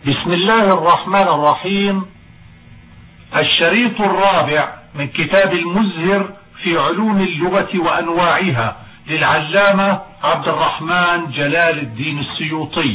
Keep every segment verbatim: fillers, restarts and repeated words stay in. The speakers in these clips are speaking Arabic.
بسم الله الرحمن الرحيم. الشريط الرابع من كتاب المزهر في علوم اللغة وأنواعها للعلامة عبد الرحمن جلال الدين السيوطي.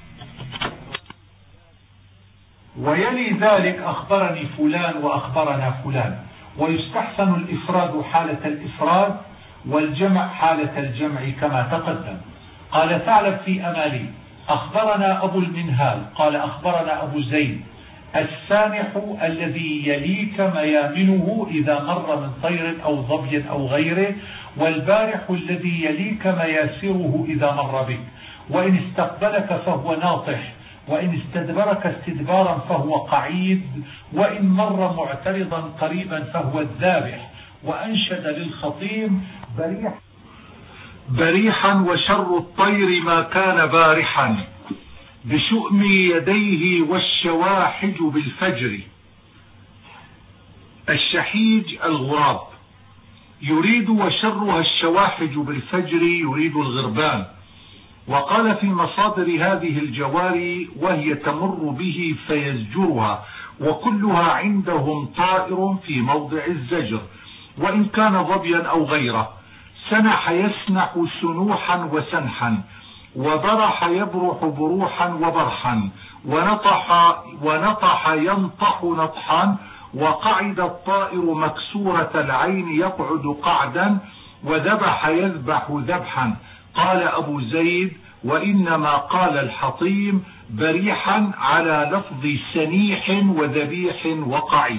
ويلي ذلك أخبرني فلان وأخبرنا فلان. ويستحسن الإفراد حالة الإفراد والجمع حالة الجمع كما تقدم. قال ثعلب في أمالي: أخبرنا أبو المنهال قال أخبرنا أبو زيد السامح الذي يليك ميامنه إذا مر من طير أو ظبي أو غيره، والبارح الذي يليك مياسره إذا مر بك، وإن استقبلك فهو ناطح، وإن استدبرك استدبارا فهو قعيد، وإن مر معترضا قريبا فهو الذابح. وأنشد للخطيب: بريح بريحا وشر الطير ما كان بارحا، بشؤم يديه والشواحج بالفجر. الشحيج الغراب يريد، وشرها الشواحج بالفجر يريد الغربان. وقال في مصادر هذه الجواري: وهي تمر به فيزجرها، وكلها عندهم طائر في موضع الزجر، وإن كان ظبيا أو غيره. سنح يسنح سنوحا وسنحا، وبرح يبرح بروحا وبرحا، ونطح, ونطح ينطح نطحا، وقعد الطائر مكسورة العين يقعد قعدا، وذبح يذبح ذبحا. قال أبو زيد: وإنما قال الحطيم بريحا على لفظ سنيح وذبيح وقعيد.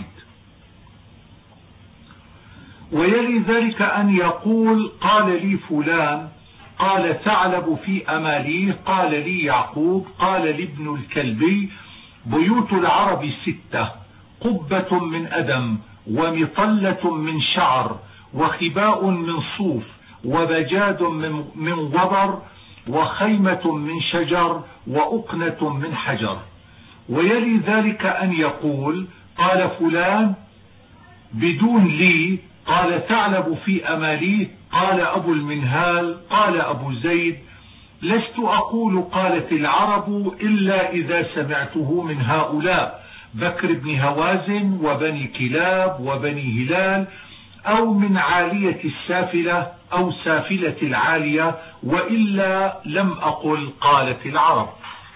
ويلي ذلك أن يقول: قال لي فلان، قال ثعلب في أماليه، قال لي يعقوب، قال لي ابن الكلبي: بيوت العرب ستة: قبة من أدم، ومطلة من شعر، وخباء من صوف، وبجاد من وبر، وخيمة من شجر، وأقنة من حجر. ويلي ذلك أن يقول: قال فلان بدون لي، قال ثعلب في أماليه، قال أبو المنهال، قال أبو زيد: لست أقول قالت العرب إلا إذا سمعته من هؤلاء بكر بن هوازن وبني كلاب وبني هلال، أو من عالية السافلة أو سافلة العالية، وإلا لم أقل قالت العرب.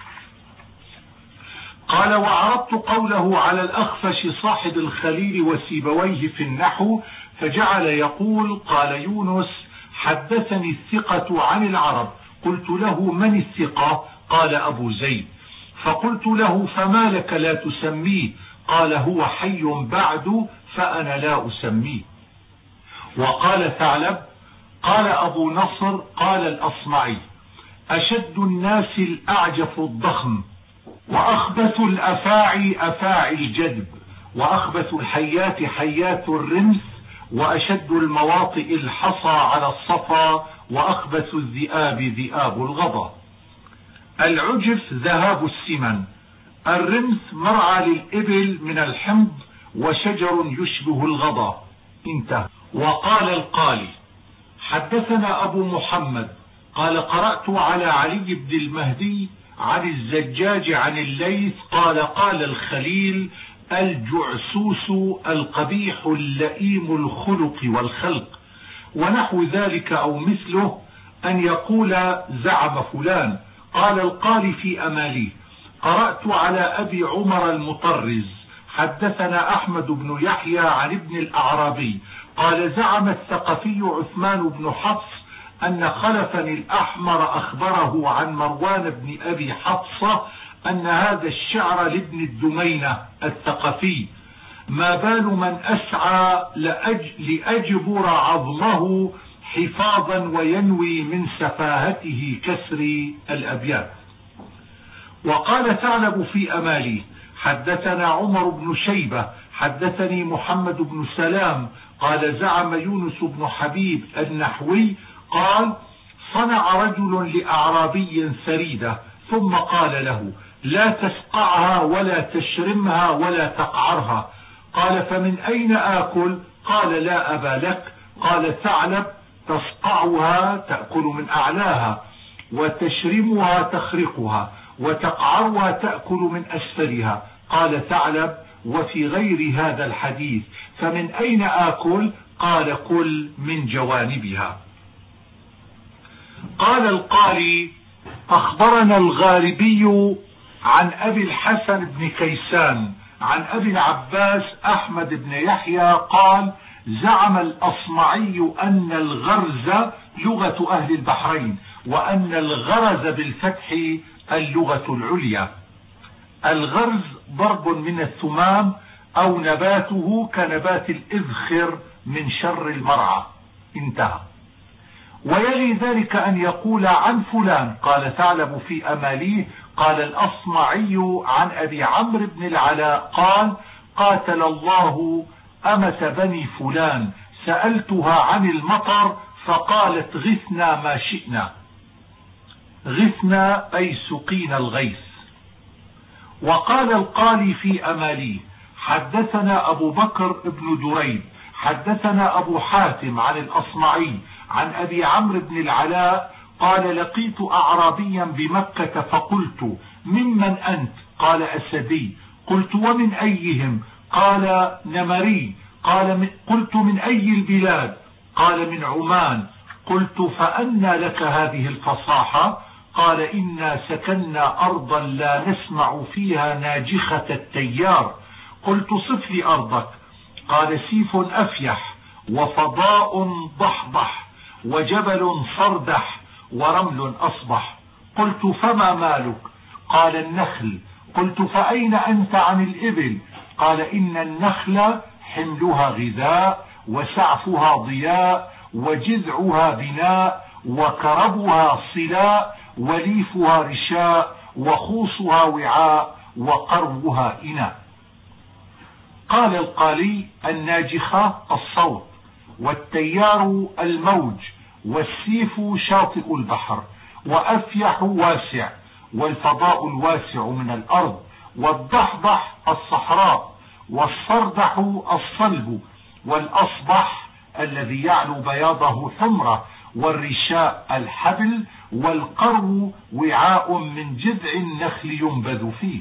قال: وعرضت قوله على الأخفش صاحب الخليل وسيبويه في النحو، فجعل يقول: قال يونس: حدثني الثقة عن العرب. قلت له: من الثقة؟ قال: أبو زيد. فقلت له: فما لك لا تسميه؟ قال: هو حي بعد فأنا لا أسميه. وقال ثعلب: قال أبو نصر، قال الأصمعي: أشد الناس الأعجف الضخم، وأخبث الأفاعي أفاعي الجدب، وأخبث الحيات حيات الرمس، وأشد المواطئ الحصى على الصفا، وأخبث الذئاب ذئاب الغضا. العجف ذهاب السمن، الرمس مرعى للإبل من الحمض، وشجر يشبه الغضا. انتهى. وقال القالي: حدثنا أبو محمد قال: قرأت على علي بن المهدي عن الزجاج عن الليث قال: قال الخليل: الجعسوس القبيح اللئيم الخلق والخلق. ونحو ذلك أو مثله أن يقول: زعم فلان. قال القالي في أماليه: قرأت على أبي عمر المطرز حدثنا أحمد بن يحيى عن ابن الأعرابي قال: زعم الثقفي عثمان بن حفص أن خلفا الأحمر أخبره عن مروان بن أبي حفصة أن هذا الشعر لابن الدمينة الثقفي: ما بال من أسعى لأج... لأجبر عظمه حفاظا وينوي من سفاهته كسر الأبيات. وقال ثعلب في أماليه: حدثنا عمر بن شيبة حدثني محمد بن سلام قال: زعم يونس بن حبيب النحوي قال: صنع رجل لأعرابي سريدة ثم قال له: لا تسقعها ولا تشرمها ولا تقعرها. قال: فمن أين آكل؟ قال: لا أبا لك. قال ثعلب: تسقعها تأكل من أعلاها، وتشرمها تخرقها، وتقعرها تأكل من أسفلها. قال ثعلب: وفي غير هذا الحديث فمن أين آكل؟ قال: كل من جوانبها. قال القالي: أخبرنا الغاربي عن أبي الحسن بن كيسان عن أبي العباس أحمد بن يحيى قال: زعم الأصمعي أن الغرز لغة أهل البحرين، وأن الغرز بالفتح اللغة العليا. الغرز ضرب من الثمام أو نباته كنبات الإذخر من شر المرعى. انتهى. ويلي ذلك أن يقول عن فلان. قال ثعلب في أماليه: قال الأصمعي عن أبي عمرو بن العلاء قال: قاتل الله أمة بني فلان، سألتها عن المطر فقالت: غثنا ما شئنا. غثنا أي سقينا الغيث. وقال القالي في أماليه: حدثنا أبو بكر بن دريد حدثنا أبو حاتم عن الأصمعي عن أبي عمرو بن العلاء قال: لقيت أعرابيا بمكة فقلت: ممن أنت؟ قال: أسدي. قلت: ومن أيهم؟ قال: نمري. قال: من قلت: من أي البلاد؟ قال: من عمان. قلت: فأنى لك هذه الفصاحة؟ قال: إنا سكننا أرضا لا نسمع فيها ناجخة التيار. قلت: صف لي أرضك. قال: سيف أفيح، وفضاء ضحضح، وجبل صردح، ورمل أصبح. قلت: فما مالك؟ قال: النخل. قلت: فأين أنت عن الإبل؟ قال: إن النخل حملها غذاء، وسعفها ضياء، وجذعها بناء، وكربها صلاء، وليفها رشاء، وخوصها وعاء، وقربها إناء. قال القالي: الناجخة الصوت، والتيار الموج، والسيف شاطئ البحر، وأفيح واسع، والفضاء الواسع من الأرض، والضحضح الصحراء، والصردح الصلب، والأصبح الذي يعلو بياضه حمرة، والرشاء الحبل، والقرو وعاء من جذع النخل ينبذ فيه.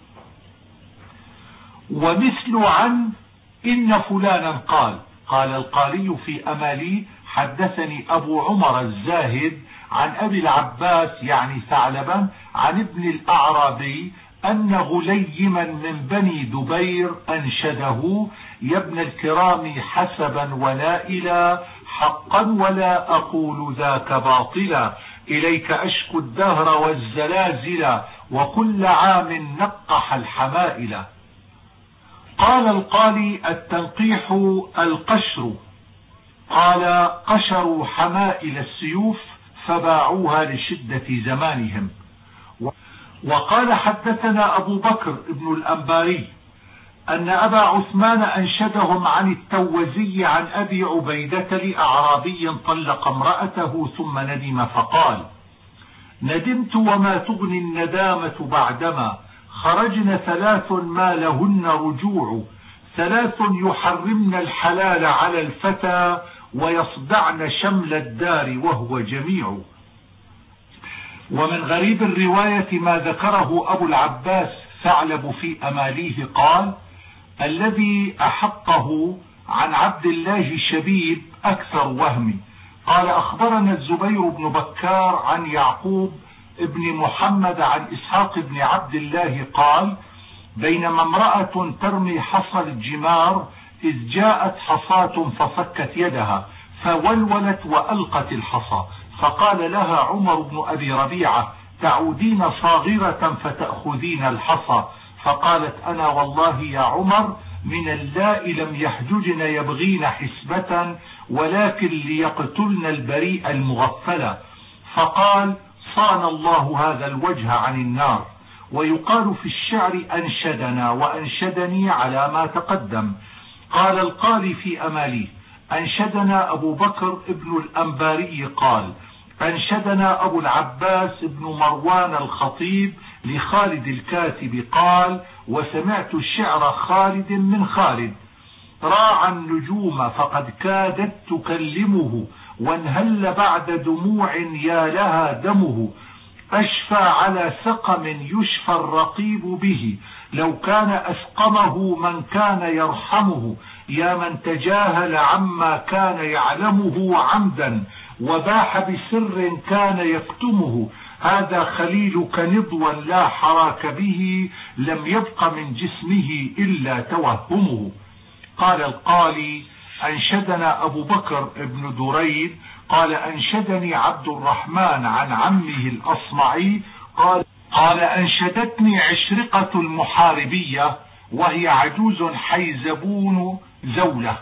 ومثل عن إن فلانا قال. قال القالي في أمالي: حدثني أبو عمر الزاهد عن أبي العباس يعني ثعلبا عن ابن الأعرابي أن غليما من بني دبير أنشده: يا ابن الكرام حسبا ونائلا، حقا ولا أقول ذاك باطلا، إليك أشكو الدهر والزلازل، وكل عام نقح الحمائل. قال القالي: التنقيح القشر. قال: قشروا حمائل السيوف فباعوها لشدة زمانهم. وقال: حدثنا أبو بكر ابن الأنباري أن أبا عثمان أنشدهم عن التوزي عن أبي عبيدة لأعرابي طلق امرأته ثم ندم فقال: ندمت وما تغني الندامة بعدما خرجن ثلاث ما لهن رجوع، ثلاث يحرمن الحلال على الفتى، ويصدعن شمل الدار وهو جميع. ومن غريب الرواية ما ذكره أبو العباس ثعلب في أماليه قال: الذي أحقه عن عبد الله شبيب أكثر وهمي. قال: أخبرنا الزبير بن بكار عن يعقوب ابن محمد عن إسحاق بن عبد الله قال: بينما امرأة ترمي حصى الجمار إذ جاءت حصاة ففكت يدها فولولت وألقت الحصى، فقال لها عمر بن أبي ربيعة: تعودين صاغرة فتأخذين الحصى. فقالت: أنا والله يا عمر من اللائي لم يحججن يبغين حسبة، ولكن ليقتلن البريء المغفلة. فقال: صان الله هذا الوجه عن النار. ويقال في الشعر: أنشدنا وأنشدني على ما تقدم. قال القالي في أماليه: أنشدنا أبو بكر ابن الأنباري قال: أنشدنا أبو العباس ابن مروان الخطيب لخالد الكاتب قال: وسمعت الشعر خالد من خالد: راعى النجوم فقد كادت تكلمه، وانهل بعد دموع يا لها دمه، أشفى على سقم يشفى الرقيب به، لو كان أسقمه من كان يرحمه، يا من تجاهل عما كان يعلمه عمدا وباح بسر كان يكتمه، هذا خليلك نضوا لا حراك به، لم يبق من جسمه إلا توهمه. قال القالي: أنشدنا أبو بكر ابن دريد قال: أنشدني عبد الرحمن عن عمه الأصمعي قال, قال أنشدتني عشرقة المحاربية وهي عجوز حيزبون زولة.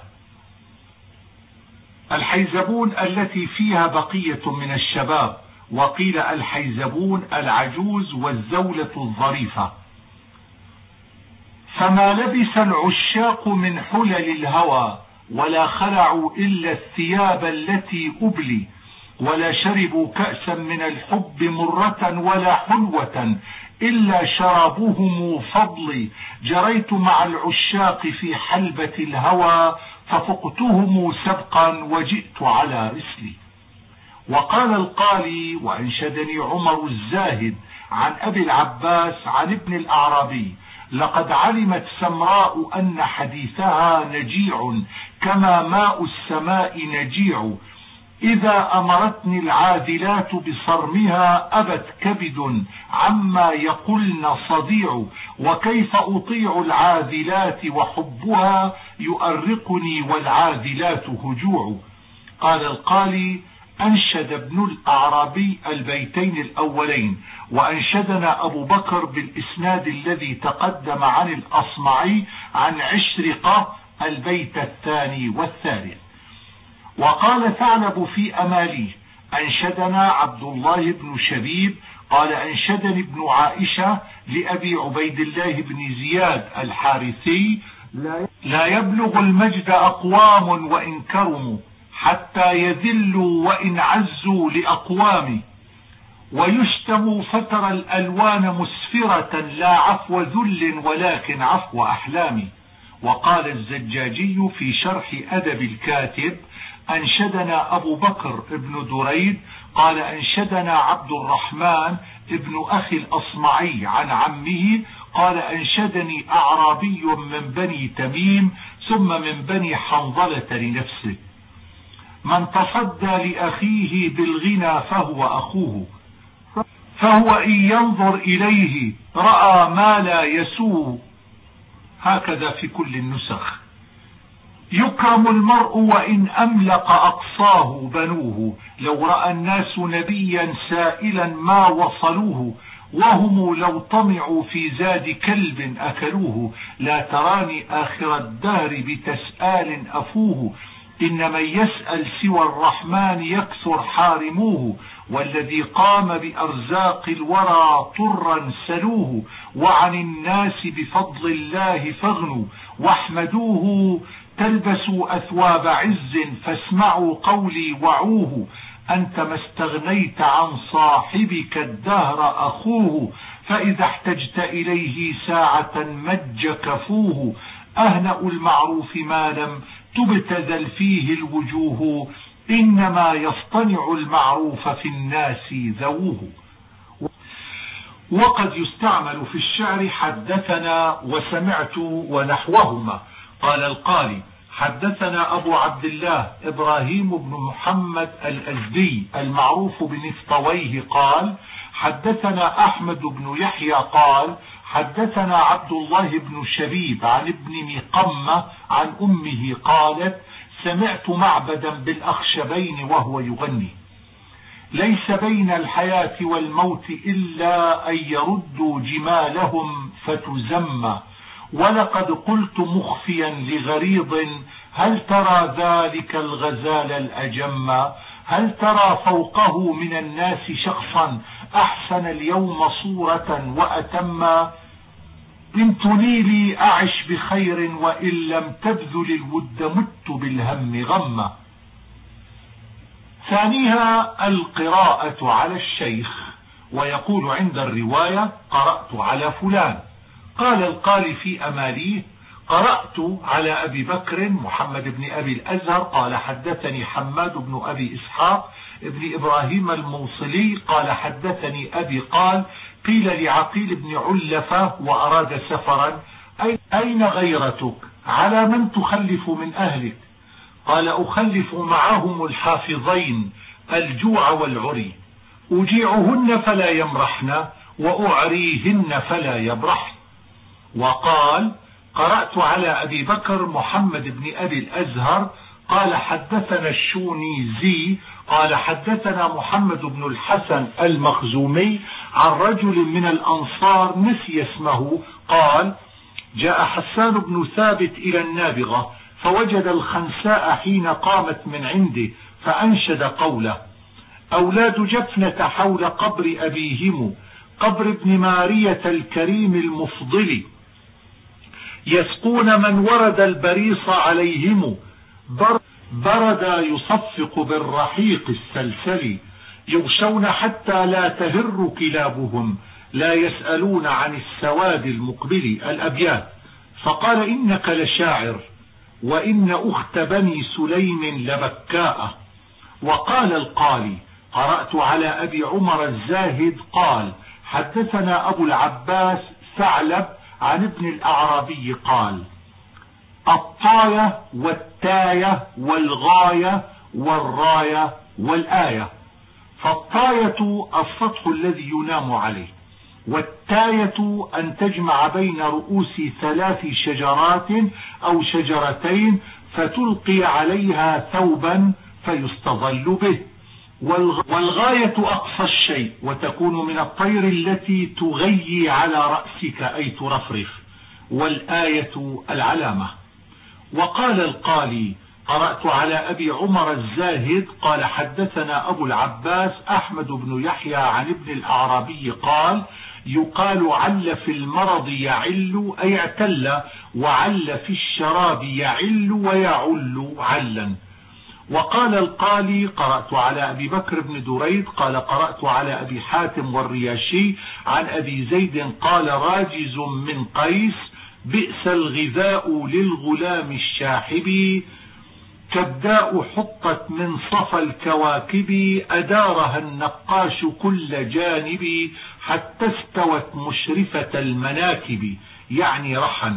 الحيزبون التي فيها بقية من الشباب، وقيل الحيزبون العجوز والزولة الظريفة. فما لبس العشاق من حلل الهوى، ولا خلعوا إلا الثياب التي أبلي، ولا شربوا كأسا من الحب مرة ولا حلوة إلا شرابهم فضلي، جريت مع العشاق في حلبة الهوى ففقتهم سبقا وجئت على رسلي. وقال القالي: وأنشدني عمر الزاهد عن أبي العباس عن ابن الأعرابي: لقد علمت سمراء أن حديثها نجيع كما ماء السماء نجيع، إذا أمرتني العاذلات بصرمها أبت كبد عما يقولن صديع، وكيف أطيع العاذلات وحبها يؤرقني والعاذلات هجوع. قال القالي: أنشد ابن الأعرابي البيتين الأولين، وأنشدنا أبو بكر بالإسناد الذي تقدم عن الأصمعي عن عشرقة البيت الثاني والثالث. وقال ثعلب في أماليه: أنشدنا عبد الله بن شبيب قال: أنشدني ابن عائشة لأبي عبيد الله بن زياد الحارثي: لا يبلغ المجد أقوام وإن كرموا حتى يذلوا وإن عزوا لأقوام، ويشتم فتر الألوان مسفرة لا عفو ذل ولكن عفو أحلام. وقال الزجاجي في شرح أدب الكاتب: أنشدنا أبو بكر ابن دريد قال: أنشدنا عبد الرحمن ابن أخي الأصمعي عن عمه قال: أنشدني أعرابي من بني تميم ثم من بني حنظلة لنفسه: من تصدى لأخيه بالغنى فهو أخوه، فهو إن ينظر إليه رأى ما لا يسوء. هكذا في كل النسخ. يكرم المرء وإن أملق أقصاه بنوه، لو رأى الناس نبيا سائلا ما وصلوه، وهم لو طمعوا في زاد كلب أكلوه، لا تراني آخر الدهر بتسآل أفوه، إن من يسأل سوى الرحمن يكثر حارموه، والذي قام بأرزاق الورى طرا سلوه، وعن الناس بفضل الله فاغنوا واحمدوه، تلبسوا أثواب عز فاسمعوا قولي وعوه، أنت ما استغنيت عن صاحبك الدهر أخوه، فإذا احتجت إليه ساعة مج كفوه، أهنأ المعروف ما لم تبتذل فيه الوجوه، إنما يصطنع المعروف في الناس ذووه. وقد يستعمل في الشعر حدثنا وسمعت ونحوهما. قال القاري: حدثنا أبو عبد الله إبراهيم بن محمد الأزدي المعروف بنفطويه قال: حدثنا أحمد بن يحيى قال: حدثنا عبد الله بن شبيب عن ابن مقمة عن أمه قالت: سمعت معبدا بالأخشبين وهو يغني: ليس بين الحياة والموت إلا أن يردوا جمالهم فتزمى، ولقد قلت مخفيا لغريض: هل ترى ذلك الغزال الأجم؟ هل ترى فوقه من الناس شخصا أحسن اليوم صورة وأتم؟ إن تنيلي أعش بخير وإن لم تبذل الود مت بالهم غم. ثانيها القراءة على الشيخ، ويقول عند الرواية: قرأت على فلان. قال القاري في أماليه: قرأت على أبي بكر محمد بن أبي الأزهر قال حدثني حماد بن أبي إسحاق ابن إبراهيم الموصلي قال حدثني أبي قال قيل لعقيل بن علفة وأراد سفرا أين غيرتك؟ على من تخلف من أهلك؟ قال أخلف معهم الحافظين الجوع والعري، أجيعهن فلا يمرحن وأعريهن فلا يبرحن. وقال قرأت على أبي بكر محمد بن أبي الأزهر قال حدثنا الشونيزي قال حدثنا محمد بن الحسن المخزومي عن رجل من الأنصار نسي اسمه قال جاء حسان بن ثابت إلى النابغة فوجد الخنساء حين قامت من عنده فأنشد قوله أولاد جفنة حول قبر أبيهم قبر ابن مارية الكريم المفضل يسقون من ورد البريص عليهم برد يصفق بالرحيق السلسل يغشون حتى لا تهر كلابهم لا يسألون عن السواد المقبل. الأبيات. فقال إنك لشاعر وإن أخت بني سليم لبكاء. وقال القالي قرأت على أبي عمر الزاهد قال حدثنا أبو العباس ثعلب عن ابن الأعرابي قال الطاية والتاية والغاية والراية والآية. فالطاية السطح الذي ينام عليه، والتاية أن تجمع بين رؤوس ثلاث شجرات أو شجرتين فتلقي عليها ثوبا فيستظل به. والغاية أقصى الشيء وتكون من الطير التي تغيي على رأسك أي ترفرف. والآية العلامة. وقال القالي قرأت على أبي عمر الزاهد قال حدثنا أبو العباس أحمد بن يحيى عن ابن الأعرابي قال يقال عل في المرض يعل أي اعتل، وعل في الشراب يعل ويعل علا. وقال القالي قرأت على أبي بكر بن دريد قال قرأت على أبي حاتم والرياشي عن أبي زيد قال راجز من قيس بئس الغذاء للغلام الشاحب كبداء حطت من صفى الكواكب أدارها النقاش كل جانب حتى استوت مشرفة المناكب يعني رحا.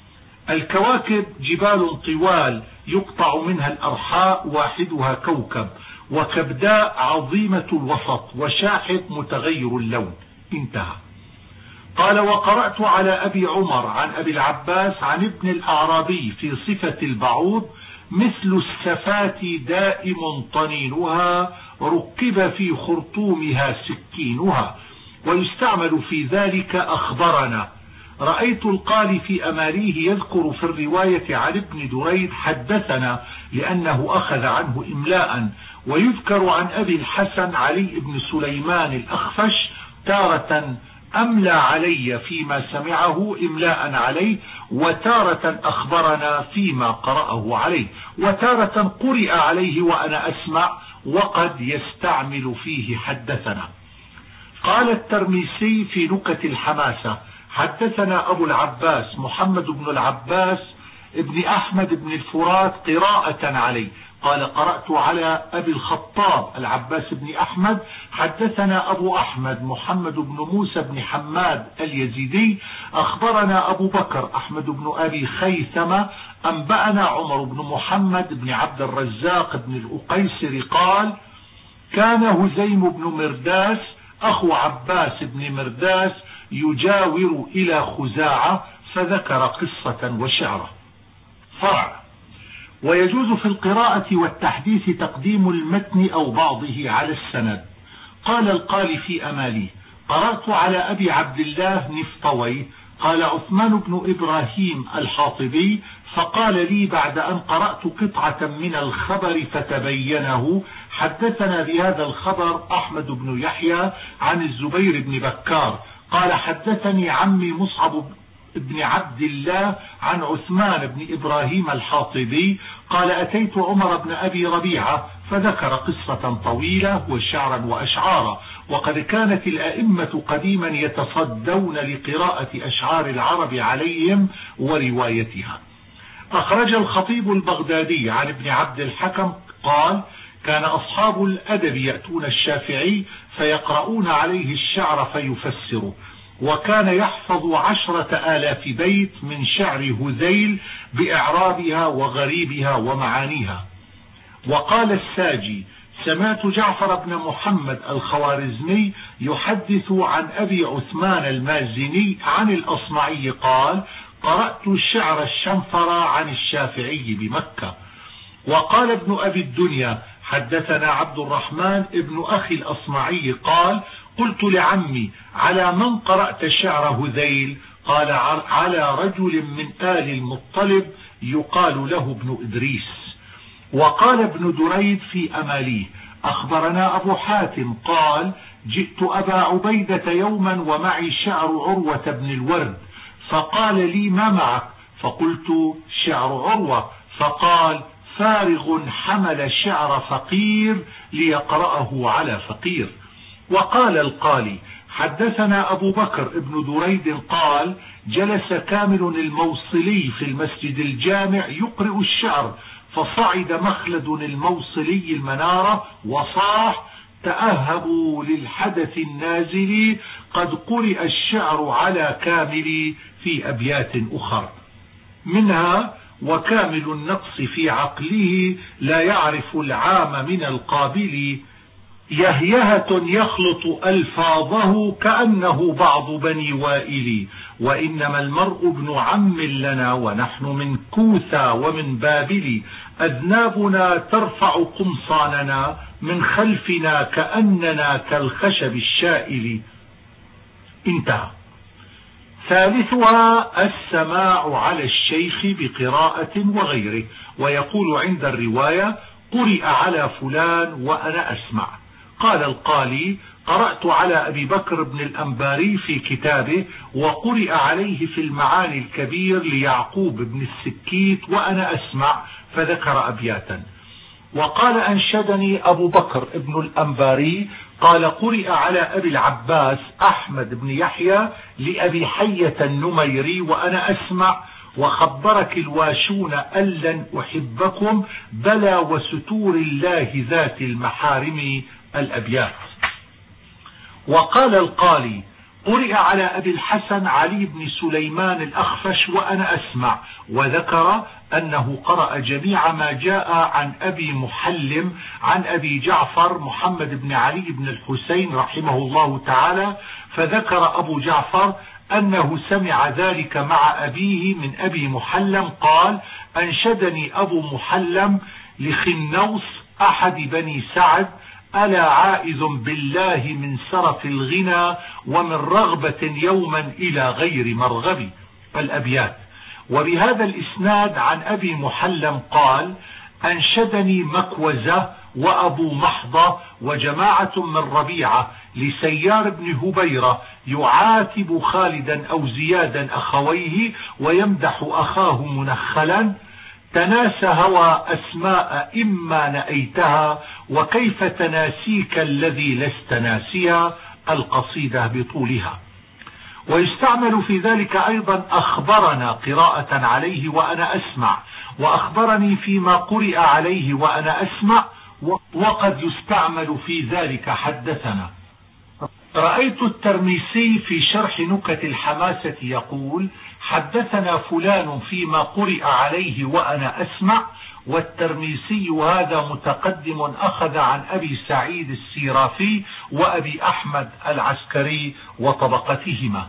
الكواكب جبال طوال يقطع منها الأرحاء واحدها كوكب، وكبداء عظيمة الوسط، وشاحب متغير اللون. انتهى. قال وقرأت على أبي عمر عن أبي العباس عن ابن الأعرابي في صفة البعوض مثل السفات دائم طنينها ركب في خرطومها سكينها، ويستعمل في ذلك أخبرنا. رأيت القالي في أماليه يذكر في الرواية عن ابن دريد حدثنا لأنه أخذ عنه إملاء، ويذكر عن أبي الحسن علي بن سليمان الأخفش تارة أملى علي فيما سمعه إملاء عليه، وتارة أخبرنا فيما قرأه عليه، وتارة قرئ عليه وأنا أسمع وقد يستعمل فيه حدثنا. قال الترميسي في نكت الحماسة حدثنا أبو العباس محمد بن العباس ابن أحمد بن الفرات قراءة عليه قال قرأت على أبي الخطاب العباس بن أحمد حدثنا أبو أحمد محمد بن موسى بن حماد اليزيدي أخبرنا أبو بكر أحمد بن أبي خيثمة أنبأنا عمر بن محمد بن عبد الرزاق بن الأقيسر قال كان هزيم بن مرداس أخو عباس بن مرداس يجاور إلى خزاعة فذكر قصة وشعرة. فرع. ويجوز في القراءة والتحديث تقديم المتن أو بعضه على السند. قال القالي في أمالي قرأت على أبي عبد الله نفطوي قال عثمان بن إبراهيم الحاطبي فقال لي بعد أن قرأت قطعة من الخبر فتبينه حدثنا بهذا الخبر أحمد بن يحيى عن الزبير بن بكار قال حدثني عمي مصعب بن عبد الله عن عثمان بن إبراهيم الحاطبي قال أتيت عمر بن أبي ربيعة فذكر قصة طويلة وشعرا وأشعارا. وقد كانت الأئمة قديما يتصدون لقراءة أشعار العرب عليهم وروايتها. أخرج الخطيب البغدادي عن ابن عبد الحكم قال كان أصحاب الأدب يأتون الشافعي فيقرؤون عليه الشعر فيفسره، وكان يحفظ عشرة آلاف بيت من شعر هذيل بإعرابها وغريبها ومعانيها. وقال الساجي سمعت جعفر بن محمد الخوارزمي يحدث عن أبي عثمان المازني عن الأصمعي قال قرأت الشعر الشنفر عن الشافعي بمكة. وقال ابن أبي الدنيا حدثنا عبد الرحمن ابن أخي الأصمعي قال قلت لعمي على من قرأت شعر هذيل؟ قال على رجل من آل المطلب يقال له ابن إدريس. وقال ابن دريد في أماليه أخبرنا أبو حاتم قال جئت أبا عبيدة يوما ومعي شعر عروة بن الورد، فقال لي ما معك؟ فقلت شعر عروة، فقال فارغ حمل شعر فقير ليقرأه على فقير. وقال القالي حدثنا أبو بكر ابن دريد قال جلس كامل الموصلي في المسجد الجامع يقرئ الشعر، فصعد مخلد الموصلي المنارة وصاح تأهبوا للحدث النازل قد قرئ الشعر على كامل في أبيات أخرى، منها وكامل النقص في عقله لا يعرف العام من القابل، يهيهة يخلط ألفاظه كأنه بعض بني وائل، وإنما المرء ابن عم لنا ونحن من كوثا ومن بابل، أذنابنا ترفع قمصاننا من خلفنا كأننا كالخشب الشائل. انتهى. ثالثها السماع على الشيخ بقراءة وغيره، ويقول عند الرواية قرئ على فلان وأنا أسمع. قال القالي قرأت على أبي بكر بن الأنباري في كتابه وقرئ عليه في المعاني الكبير ليعقوب بن السكيت وأنا أسمع، فذكر أبياتا. وقال أنشدني أبو بكر بن الأنباري قال قرئ على أبي العباس أحمد بن يحيى لأبي حية النميري وأنا أسمع وخبرك الواشون أن لن أحبكم بلى وستور الله ذات المحارم الأبيات. وقال القالي قرئ على أبي الحسن علي بن سليمان الأخفش وأنا أسمع، وذكر أنه قرأ جميع ما جاء عن أبي محلم عن أبي جعفر محمد بن علي بن الحسين رحمه الله تعالى، فذكر أبو جعفر أنه سمع ذلك مع أبيه من أبي محلم قال أنشدني أبو محلم لخنوس أحد بني سعد ألا عائذ بالله من سرف الغنى ومن رغبة يوما إلى غير مرغب الأبيات. وبهذا الإسناد عن أبي محلم قال أنشدني مكوزة وأبو محضة وجماعة من ربيعة لسيار بن هبيرة يعاتب خالدا أو زيادا أخويه ويمدح أخاه منخلا تناسى هوى أسماء إما نأيتها وكيف تناسيك الذي لست ناسيا القصيدة بطولها. ويستعمل في ذلك أيضا أخبرنا قراءة عليه وأنا أسمع، وأخبرني فيما قرئ عليه وأنا أسمع، وقد يستعمل في ذلك حدثنا. رأيت الترميسي في شرح نكت الحماسة يقول حدثنا فلان فيما قرئ عليه وأنا أسمع، والترميسي هذا متقدم أخذ عن أبي سعيد السيرافي وأبي أحمد العسكري وطبقتهما.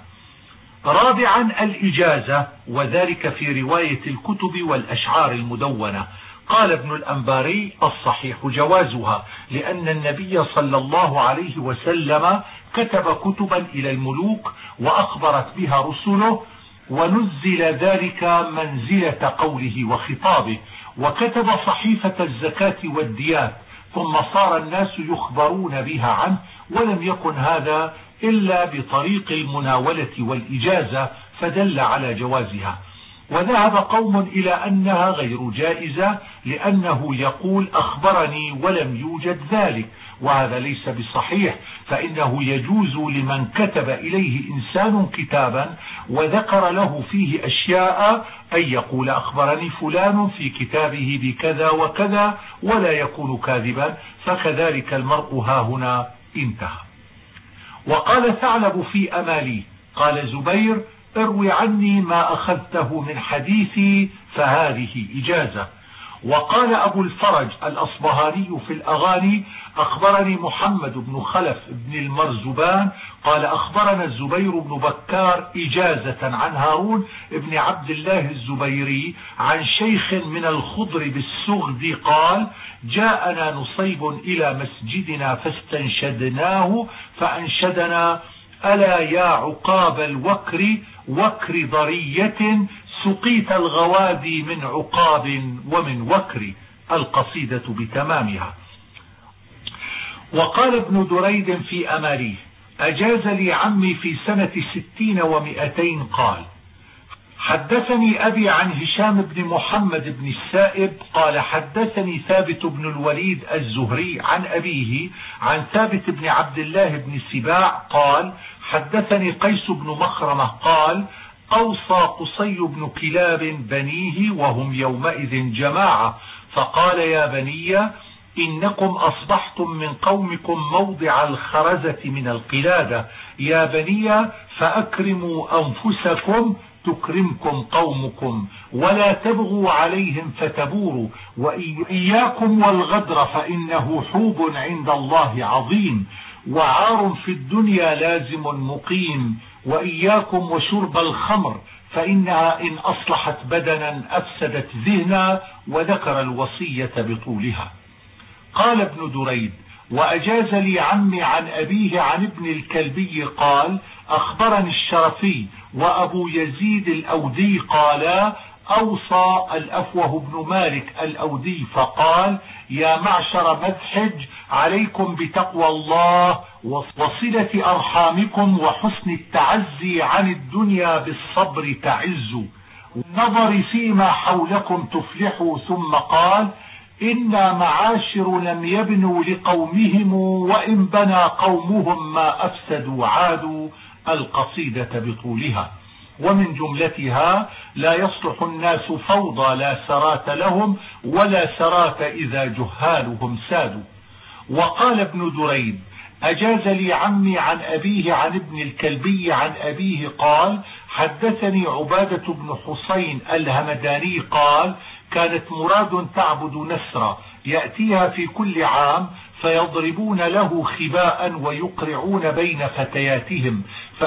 رابعا الإجازة، وذلك في رواية الكتب والأشعار المدونة. قال ابن الأنباري الصحيح جوازها، لأن النبي صلى الله عليه وسلم كتب كتبا إلى الملوك وأخبرت بها رسله، ونزل ذلك منزلة قوله وخطابه، وكتب صحيفة الزكاة والديات، ثم صار الناس يخبرون بها عنه، ولم يكن هذا إلا بطريق المناولة والإجازة، فدل على جوازها. وذهب قوم إلى أنها غير جائزة لأنه يقول أخبرني ولم يوجد ذلك، وهذا ليس بصحيح، فإنه يجوز لمن كتب إليه إنسان كتابا وذكر له فيه أشياء أن يقول أخبرني فلان في كتابه بكذا وكذا ولا يكون كاذبا، فكذلك المرء هاهنا انتهى. وقال ثعلب في أمالي قال زبير اروي عني ما أخذته من حديثي فهذه إجازة. وقال أبو الفرج الأصبهاني في الأغاني أخبرني محمد بن خلف بن المرزبان قال أخبرنا الزبير بن بكار إجازة عن هارون بن عبد الله الزبيري عن شيخ من الخضر بالسغد قال جاءنا نصيب إلى مسجدنا فاستنشدناه فأنشدنا ألا يا عقاب الوكر وكر ضرية سقيت الغوادي من عقاب ومن وكر، القصيدة بتمامها. وقال ابن دريد في أماريه أجاز لي عمي في سنة ستين ومئتين قال حدثني أبي عن هشام بن محمد بن السائب قال حدثني ثابت بن الوليد الزهري عن أبيه عن ثابت بن عبد الله بن سباع قال حدثني قيس بن مخرمة قال أوصى قصي بن كلاب بنيه وهم يومئذ جماعة فقال يا بني إنكم أصبحتم من قومكم موضع الخرزة من القلادة، يا بني فأكرموا أنفسكم تكرمكم قومكم ولا تبغوا عليهم فتبوروا، وإياكم والغدر فإنه حوب عند الله عظيم وعار في الدنيا لازم مقيم، وإياكم وشرب الخمر فإنها إن أصلحت بدنا أفسدت ذهنا، وذكر الوصية بطولها. قال ابن دريد وأجاز لي عمي عن أبيه عن ابن الكلبي قال أخبرني الشرفي وأبو يزيد الأودي قالا أوصى الأفوه بن مالك الأودي فقال يا معشر مذحج عليكم بتقوى الله وصلة أرحامكم وحسن التعزي عن الدنيا بالصبر تعزوا والنظر فيما حولكم تفلحوا، ثم قال إنا معاشر لم يبنوا لقومهم وإن بنى قومهم ما أفسدوا عادوا، القصيدة بطولها. ومن جملتها لا يصلح الناس فوضى لا سرات لهم ولا سرات إذا جهالهم سادوا. وقال ابن دريد أجاز لي عمي عن أبيه عن ابن الكلبي عن أبيه قال حدثني عبادة بن حسين الهمداني قال كانت مراد تعبد نسرا يأتيها في كل عام فيضربون له خباء ويقرعون بين فتياتهم،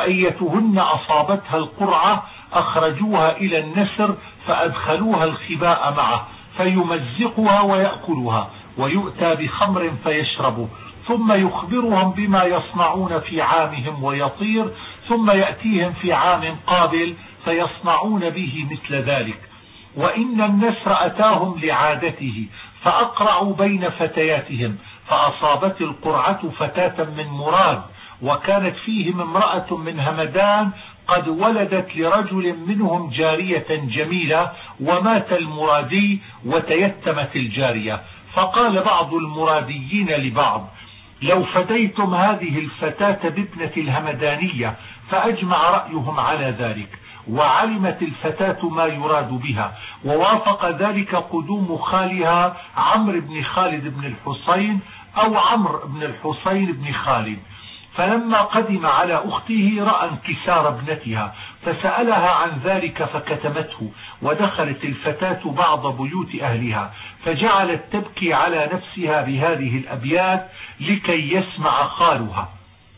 فأيتهن أصابتها القرعة أخرجوها إلى النسر فأدخلوها الخباء معه فيمزقها ويأكلها ويؤتى بخمر فيشربه، ثم يخبرهم بما يصنعون في عامهم ويطير، ثم يأتيهم في عام قابل فيصنعون به مثل ذلك. وإن النسر أتاهم لعادته فأقرعوا بين فتياتهم فأصابت القرعة فتاة من مراد، وكانت فيهم امرأة من همدان قد ولدت لرجل منهم جارية جميلة، ومات المرادي وتيتمت الجارية، فقال بعض المراديين لبعض لو فديتم هذه الفتاة بابنة الهمدانية، فأجمع رأيهم على ذلك، وعلمت الفتاة ما يراد بها، ووافق ذلك قدوم خالها عمرو بن خالد بن الحسين أو عمرو بن الحسين بن خالد، فلما قدم على أخته رأى انكسار ابنتها فسألها عن ذلك فكتمته، ودخلت الفتاة بعض بيوت أهلها فجعلت تبكي على نفسها بهذه الأبيات لكي يسمع خالها: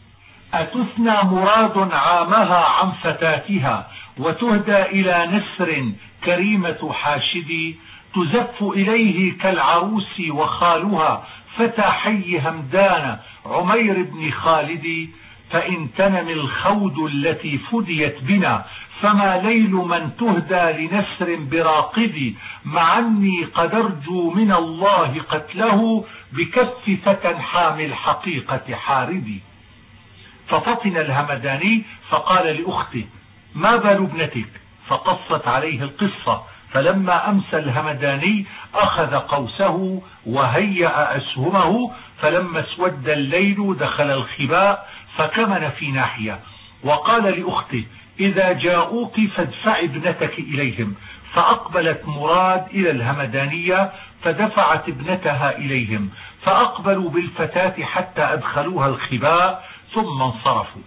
أتثنى مراد عامها عن فتاتها وتهدى إلى نسر كريمة حاشدي، تزف إليه كالعروس وخالها فتى حي همدان عمير بن خالد، فإن تنم الخود التي فديت بنا فما ليل من تهدى لنسر براقد، مع أني قد أرجو من الله قتله بكف فتى حامي الحقيقة حاردي. ففطن الهمداني فقال لأخته: ما بال ابنتك؟ فقصت عليه القصة. فلما أمسى الهمداني أخذ قوسه وهيأ أسهمه، فلما اسود الليل دخل الخباء فكمن في ناحية، وقال لأخته: إذا جاءوك فادفع ابنتك إليهم. فأقبلت مراد إلى الهمدانية فدفعت ابنتها إليهم، فأقبلوا بالفتاة حتى أدخلوها الخباء ثم انصرفوا.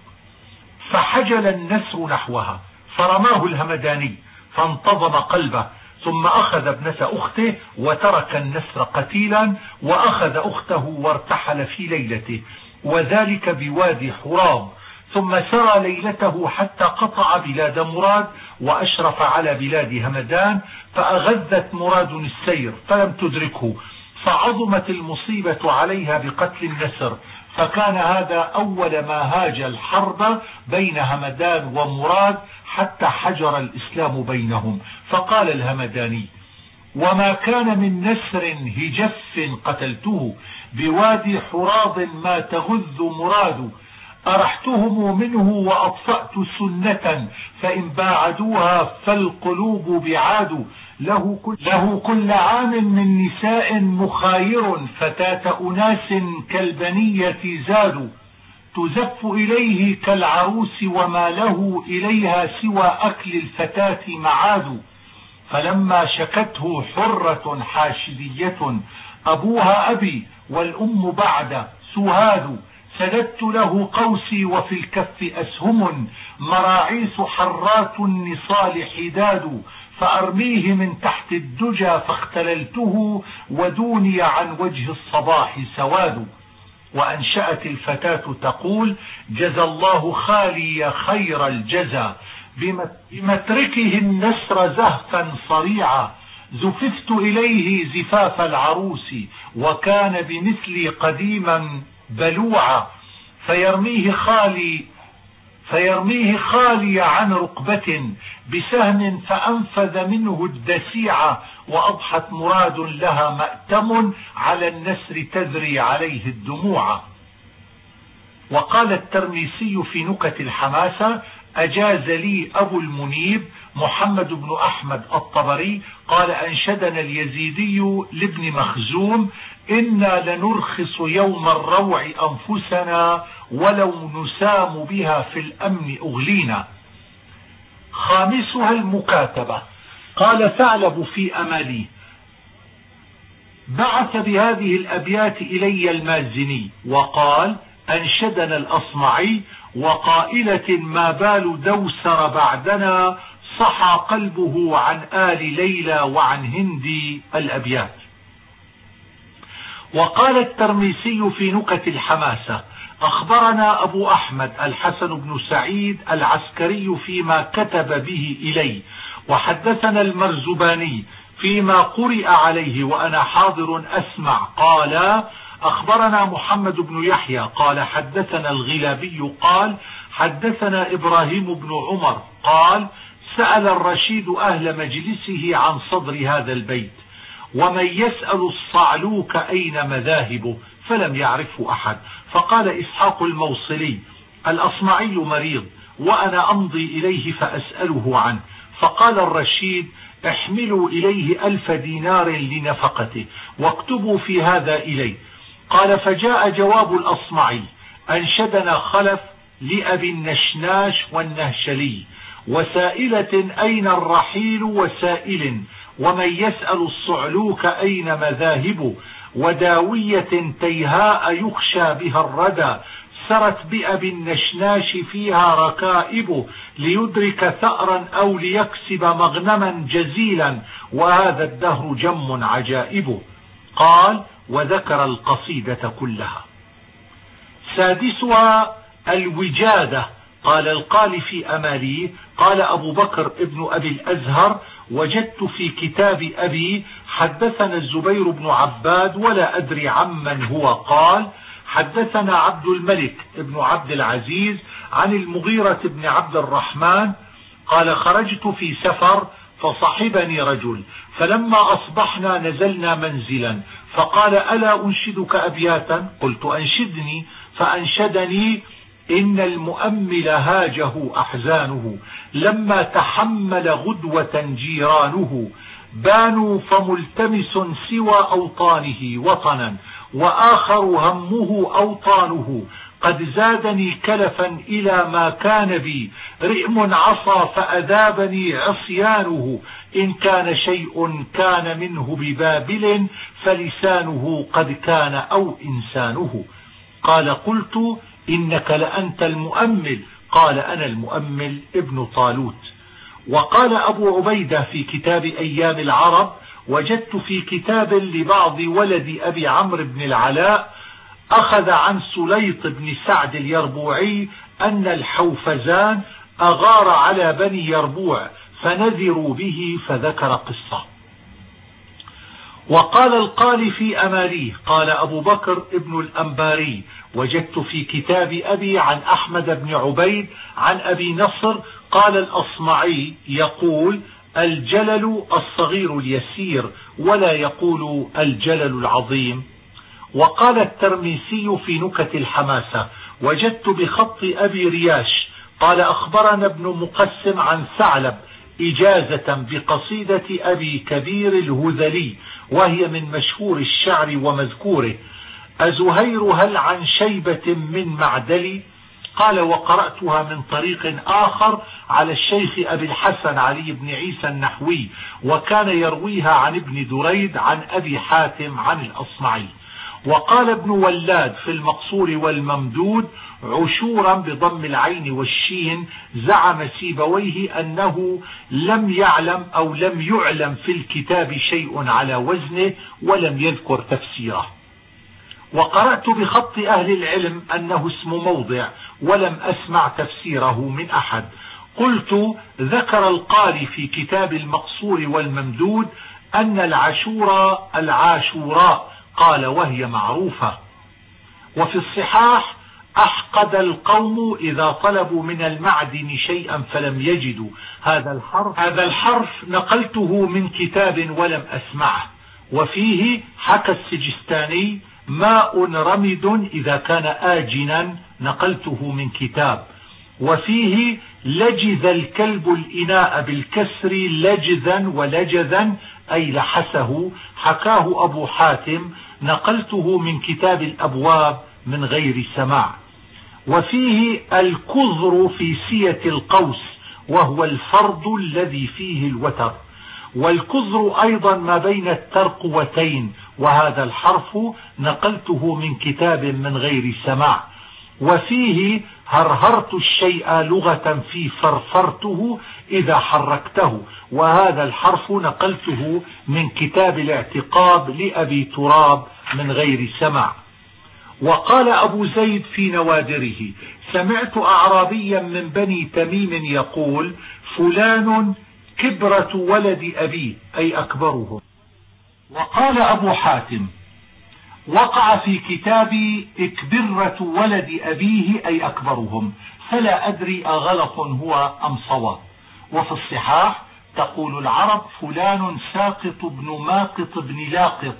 فحجل النسر نحوها فرماه الهمداني فانتظم قلبه، ثم أخذ ابنة أخته وترك النسر قتيلا، وأخذ أخته وارتحل في ليلته، وذلك بوادي حرام. ثم سرى ليلته حتى قطع بلاد مراد وأشرف على بلاد همدان، فأغذت مراد السير فلم تدركه، فعظمت المصيبة عليها بقتل النسر. فكان هذا أول ما هاج الحرب بين همدان ومراد حتى حجر الإسلام بينهم. فقال الهمداني: وما كان من نسر هجف قتلته بوادي حراض ما تغذ مراد، أرحتهم منه وأطفأت سنة، فإن باعدوها فالقلوب بعاد. له كل, له كل عام من نساء مخاير، فتاة أناس كالبنية زاد، تزف إليه كالعروس وما له إليها سوى أكل الفتاة معاد. فلما شكته حرة حاشدية أبوها أبي والأم بعد سهاد، سددت له قوسي وفي الكف أسهم، مراعيس حرات النصال حداد، فأرميه من تحت الدجى فاختللته، ودوني عن وجه الصباح سواد. وأنشأت الفتاة تقول: جزى الله خالي خير الجزا، بمتركه النسر زهفا صريعا، زففت إليه زفاف العروس، وكان بمثلي قديما بلوعا، فيرميه خالي فيرميه خالي عن ركبة بسهم فأنفذ منه الدسيعة، وأضحت مراد لها مأتم على النسر تذري عليه الدموع. وقال الترميسي في نكت الحماسة: أجاز لي أبو المنيب محمد بن أحمد الطبري قال: أنشدنا اليزيدي لابن مخزوم: إنا لنرخص يوم الروع أنفسنا، ولو نسام بها في الأمن أغلينا. خامسها المكاتبة. قال ثعلب في أمالي: بعث بهذه الأبيات إلي المازني وقال: أنشدنا الأصمعي وقائلة ما بال دوسر بعدنا، صحى قلبه عن آل ليلى وعن هندي الأبيات. وقال الترميسي في نكت الحماسة: أخبرنا أبو أحمد الحسن بن سعيد العسكري فيما كتب به إلي، وحدثنا المرزباني فيما قرئ عليه وأنا حاضر أسمع. قال: أخبرنا محمد بن يحيى قال حدثنا الغلابي قال حدثنا إبراهيم بن عمر قال: سأل الرشيد أهل مجلسه عن صدر هذا البيت: ومن يسأل الصعلوك أين مذاهبه؟ فلم يعرفه أحد. فقال إسحاق الموصلي: الأصمعي مريض وأنا أمضي إليه فأسأله عنه. فقال الرشيد: احملوا إليه ألف دينار لنفقته واكتبوا في هذا إليه. قال: فجاء جواب الأصمعي: أنشدنا خلف لأبي النشناش والنهشلي، وسائلة أين الرحيل وسائل، ومن يسأل الصعلوك أين مذاهبه، وداوية تيهاء يخشى بها الردى، سرت بأبي النشناش فيها ركائب، ليدرك ثأرا أو ليكسب مغنما جزيلا، وهذا الدهر جم عجائب. قال: وذكر القصيدة كلها. سادسها الوجادة. قال القالي في أماليه: قال أبو بكر ابن أبي الأزهر: وجدت في كتاب أبي حدثنا الزبير بن عباد ولا أدري عمن هو. قال: حدثنا عبد الملك ابن عبد العزيز عن المغيرة بن عبد الرحمن قال: خرجت في سفر فصحبني رجل، فلما أصبحنا نزلنا منزلا، فقال: ألا أنشدك أبياتا؟ قلت: أنشدني. فأنشدني: إن المؤمل هاجه أحزانه لما تحمل غدوة جيرانه، بانوا فملتمس سوى أوطانه وطنا، وآخر همه أوطانه، قد زادني كلفا إلى ما كان بي، رئم عصى فأذابني عصيانه، إن كان شيء كان منه ببابل فلسانه قد كان أو إنسانه. قال قلت إنك لأنت المؤمل؟ قال أنا المؤمل ابن طالوت. وقال أبو عبيدة في كتاب أيام العرب: وجدت في كتاب لبعض ولد أبي عمرو بن العلاء أخذ عن سليط بن سعد اليربوعي أن الحوفزان أغار على بني يربوع فنذروا به، فذكر قصة. وقال القالي في أماليه: قال أبو بكر ابن الأنباري: وجدت في كتاب أبي عن أحمد بن عبيد عن أبي نصر قال الأصمعي يقول: الجلل الصغير اليسير، ولا يقول الجلل العظيم. وقال الترميسي في نكت الحماسة: وجدت بخط أبي رياش قال أخبرنا ابن مقسم عن ثعلب إجازة بقصيدة أبي كبير الهذلي، وهي من مشهور الشعر ومذكوره: أزهير هل عن شيبة من معدلي؟ قال: وقرأتها من طريق آخر على الشيخ أبي الحسن علي بن عيسى النحوي، وكان يرويها عن ابن دريد عن أبي حاتم عن الأصمعي. وقال ابن ولاد في المقصور والممدود: عشورا بضم العين والشين، زعم سيبويه أنه لم يعلم أو لم يعلم في الكتاب شيء على وزنه، ولم يذكر تفسيره. وقرأت بخط أهل العلم أنه اسم موضع، ولم أسمع تفسيره من أحد. قلت: ذكر القاري في كتاب المقصور والممدود أن العاشورة العاشوراء، قال: وهي معروفة. وفي الصحاح: أحقد القوم إذا طلبوا من المعدن شيئا فلم يجدوا. هذا الحرف هذا الحرف نقلته من كتاب ولم أسمعه. وفيه: حكى السجستاني: ماء رمد إذا كان آجنا، نقلته من كتاب. وفيه: لجذ الكلب الإناء بالكسر لجذا ولجذا أي لحسه، حكاه أبو حاتم، نقلته من كتاب الأبواب من غير سماع. وفيه: الكذر في سية القوس، وهو الفرد الذي فيه الوتر. والكذر أيضا ما بين الترقوتين، وهذا الحرف نقلته من كتاب من غير سماع. وفيه: هرهرت الشيء لغة في فرفرته إذا حركته، وهذا الحرف نقلته من كتاب الاعتقاب لأبي تراب من غير سماع. وقال أبو زيد في نوادره: سمعت أعرابيا من بني تميم يقول: فلان كبرة ولد أبيه، أي أكبرهم. وقال أبو حاتم: وقع في كتابي إكبرة ولد أبيه، أي أكبرهم، فلا أدري أغلط هو أم صواب. وفي الصحاح تقول العرب: فلان ساقط بن ماقط بن لاقط،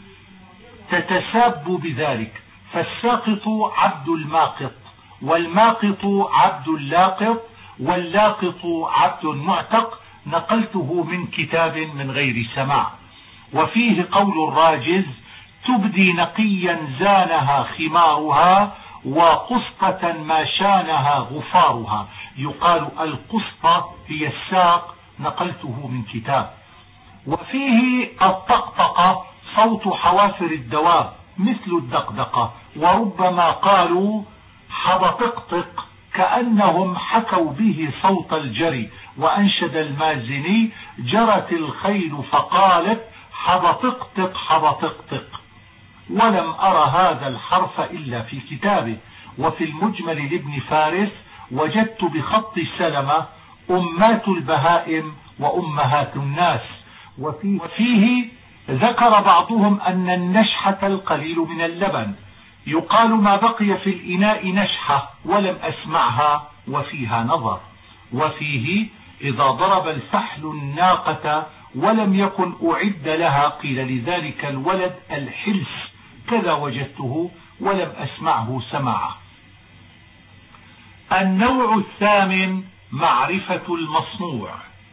تتساب بذلك، فالساقط عبد الماقط، والماقط عبد اللاقط، واللاقط عبد معتق، نقلته من كتاب من غير سماع. وفيه قول الراجز: تبدي نقيا زانها خمارها، وقسطة ما شانها غفارها، يقال القسطة هي الساق، نقلته من كتاب. وفيه: الطقطقة صوت حوافر الدواب مثل الدقدقة، وربما قالوا حبطقطق كأنهم حكوا به صوت الجري. وأنشد المازني: جرت الخيل فقالت حبطقطق حبطقطق. ولم أرى هذا الحرف إلا في كتابه. وفي المجمل لابن فارس وجدت بخط سلمة: أمات البهائم وأمهات الناس. وفيه ذكر بعضهم أن النشحة القليل من اللبن، يقال ما بقي في الإناء نشحة، ولم أسمعها، وفيها نظر. وفيه: إذا ضرب الفحل الناقة ولم يكن أعد لها، قيل لذلك الولد الحلس، كذا وجدته ولم أسمعه سماعه. النوع الثامن معرفة المصنوع.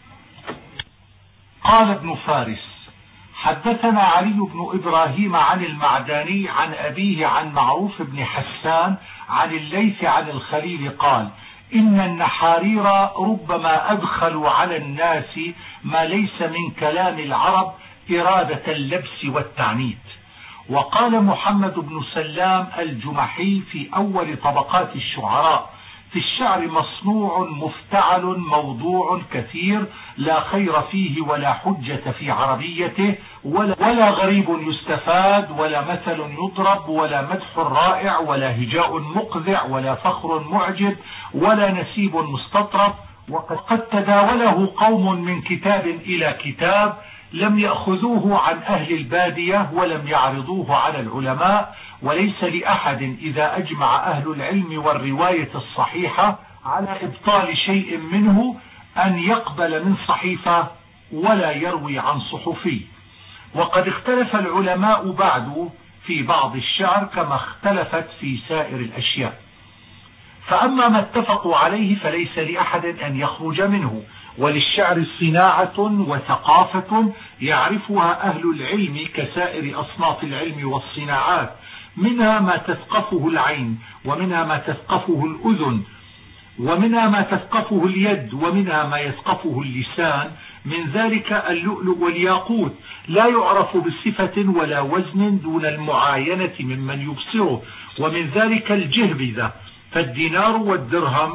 قال ابن فارس: حدثنا علي بن إبراهيم عن المعداني عن أبيه عن معروف بن حسان عن الليث عن الخليل قال: إن النحارير ربما أدخلوا على الناس ما ليس من كلام العرب إرادة اللبس والتعنيت. وقال محمد بن سلام الجمحي في أول طبقات الشعراء: في الشعر مصنوع مفتعل موضوع كثير لا خير فيه ولا حجة في عربيته ولا, ولا غريب يستفاد ولا مثل يضرب ولا مدح رائع ولا هجاء مقذع ولا فخر معجب ولا نسيب مستطرف. وقد تداوله قوم من كتاب إلى كتاب لم يأخذوه عن أهل البادية ولم يعرضوه على العلماء. وليس لأحد إذا أجمع أهل العلم والرواية الصحيحة على إبطال شيء منه أن يقبل من صحيفة ولا يروي عن صحفي. وقد اختلف العلماء بعد في بعض الشعر كما اختلفت في سائر الأشياء، فأما ما اتفقوا عليه فليس لأحد أن يخرج منه. وللشعر صناعة وثقافة يعرفها أهل العلم كسائر أصناف العلم والصناعات، منها ما تثقفه العين ومنها ما تثقفه الأذن ومنها ما تثقفه اليد ومنها ما يثقفه اللسان. من ذلك اللؤلؤ والياقوت لا يعرف بصفة ولا وزن دون المعاينة ممن يبصره. ومن ذلك الجهبذة، فالدينار والدرهم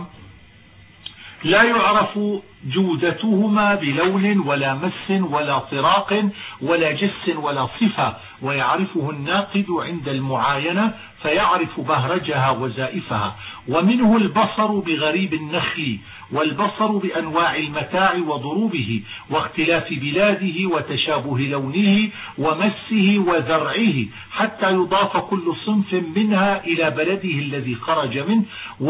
لا يعرف جودتهما بلون ولا مس ولا طراق ولا جس ولا صفة، ويعرفه الناقد عند المعاينة فيعرف بهرجها وزائفها. ومنه البصر بغريب النخل، والبصر بأنواع المتاع وضروبه واختلاف بلاده وتشابه لونه ومسه وذرعه، حتى يضاف كل صنف منها إلى بلده الذي خرج منه.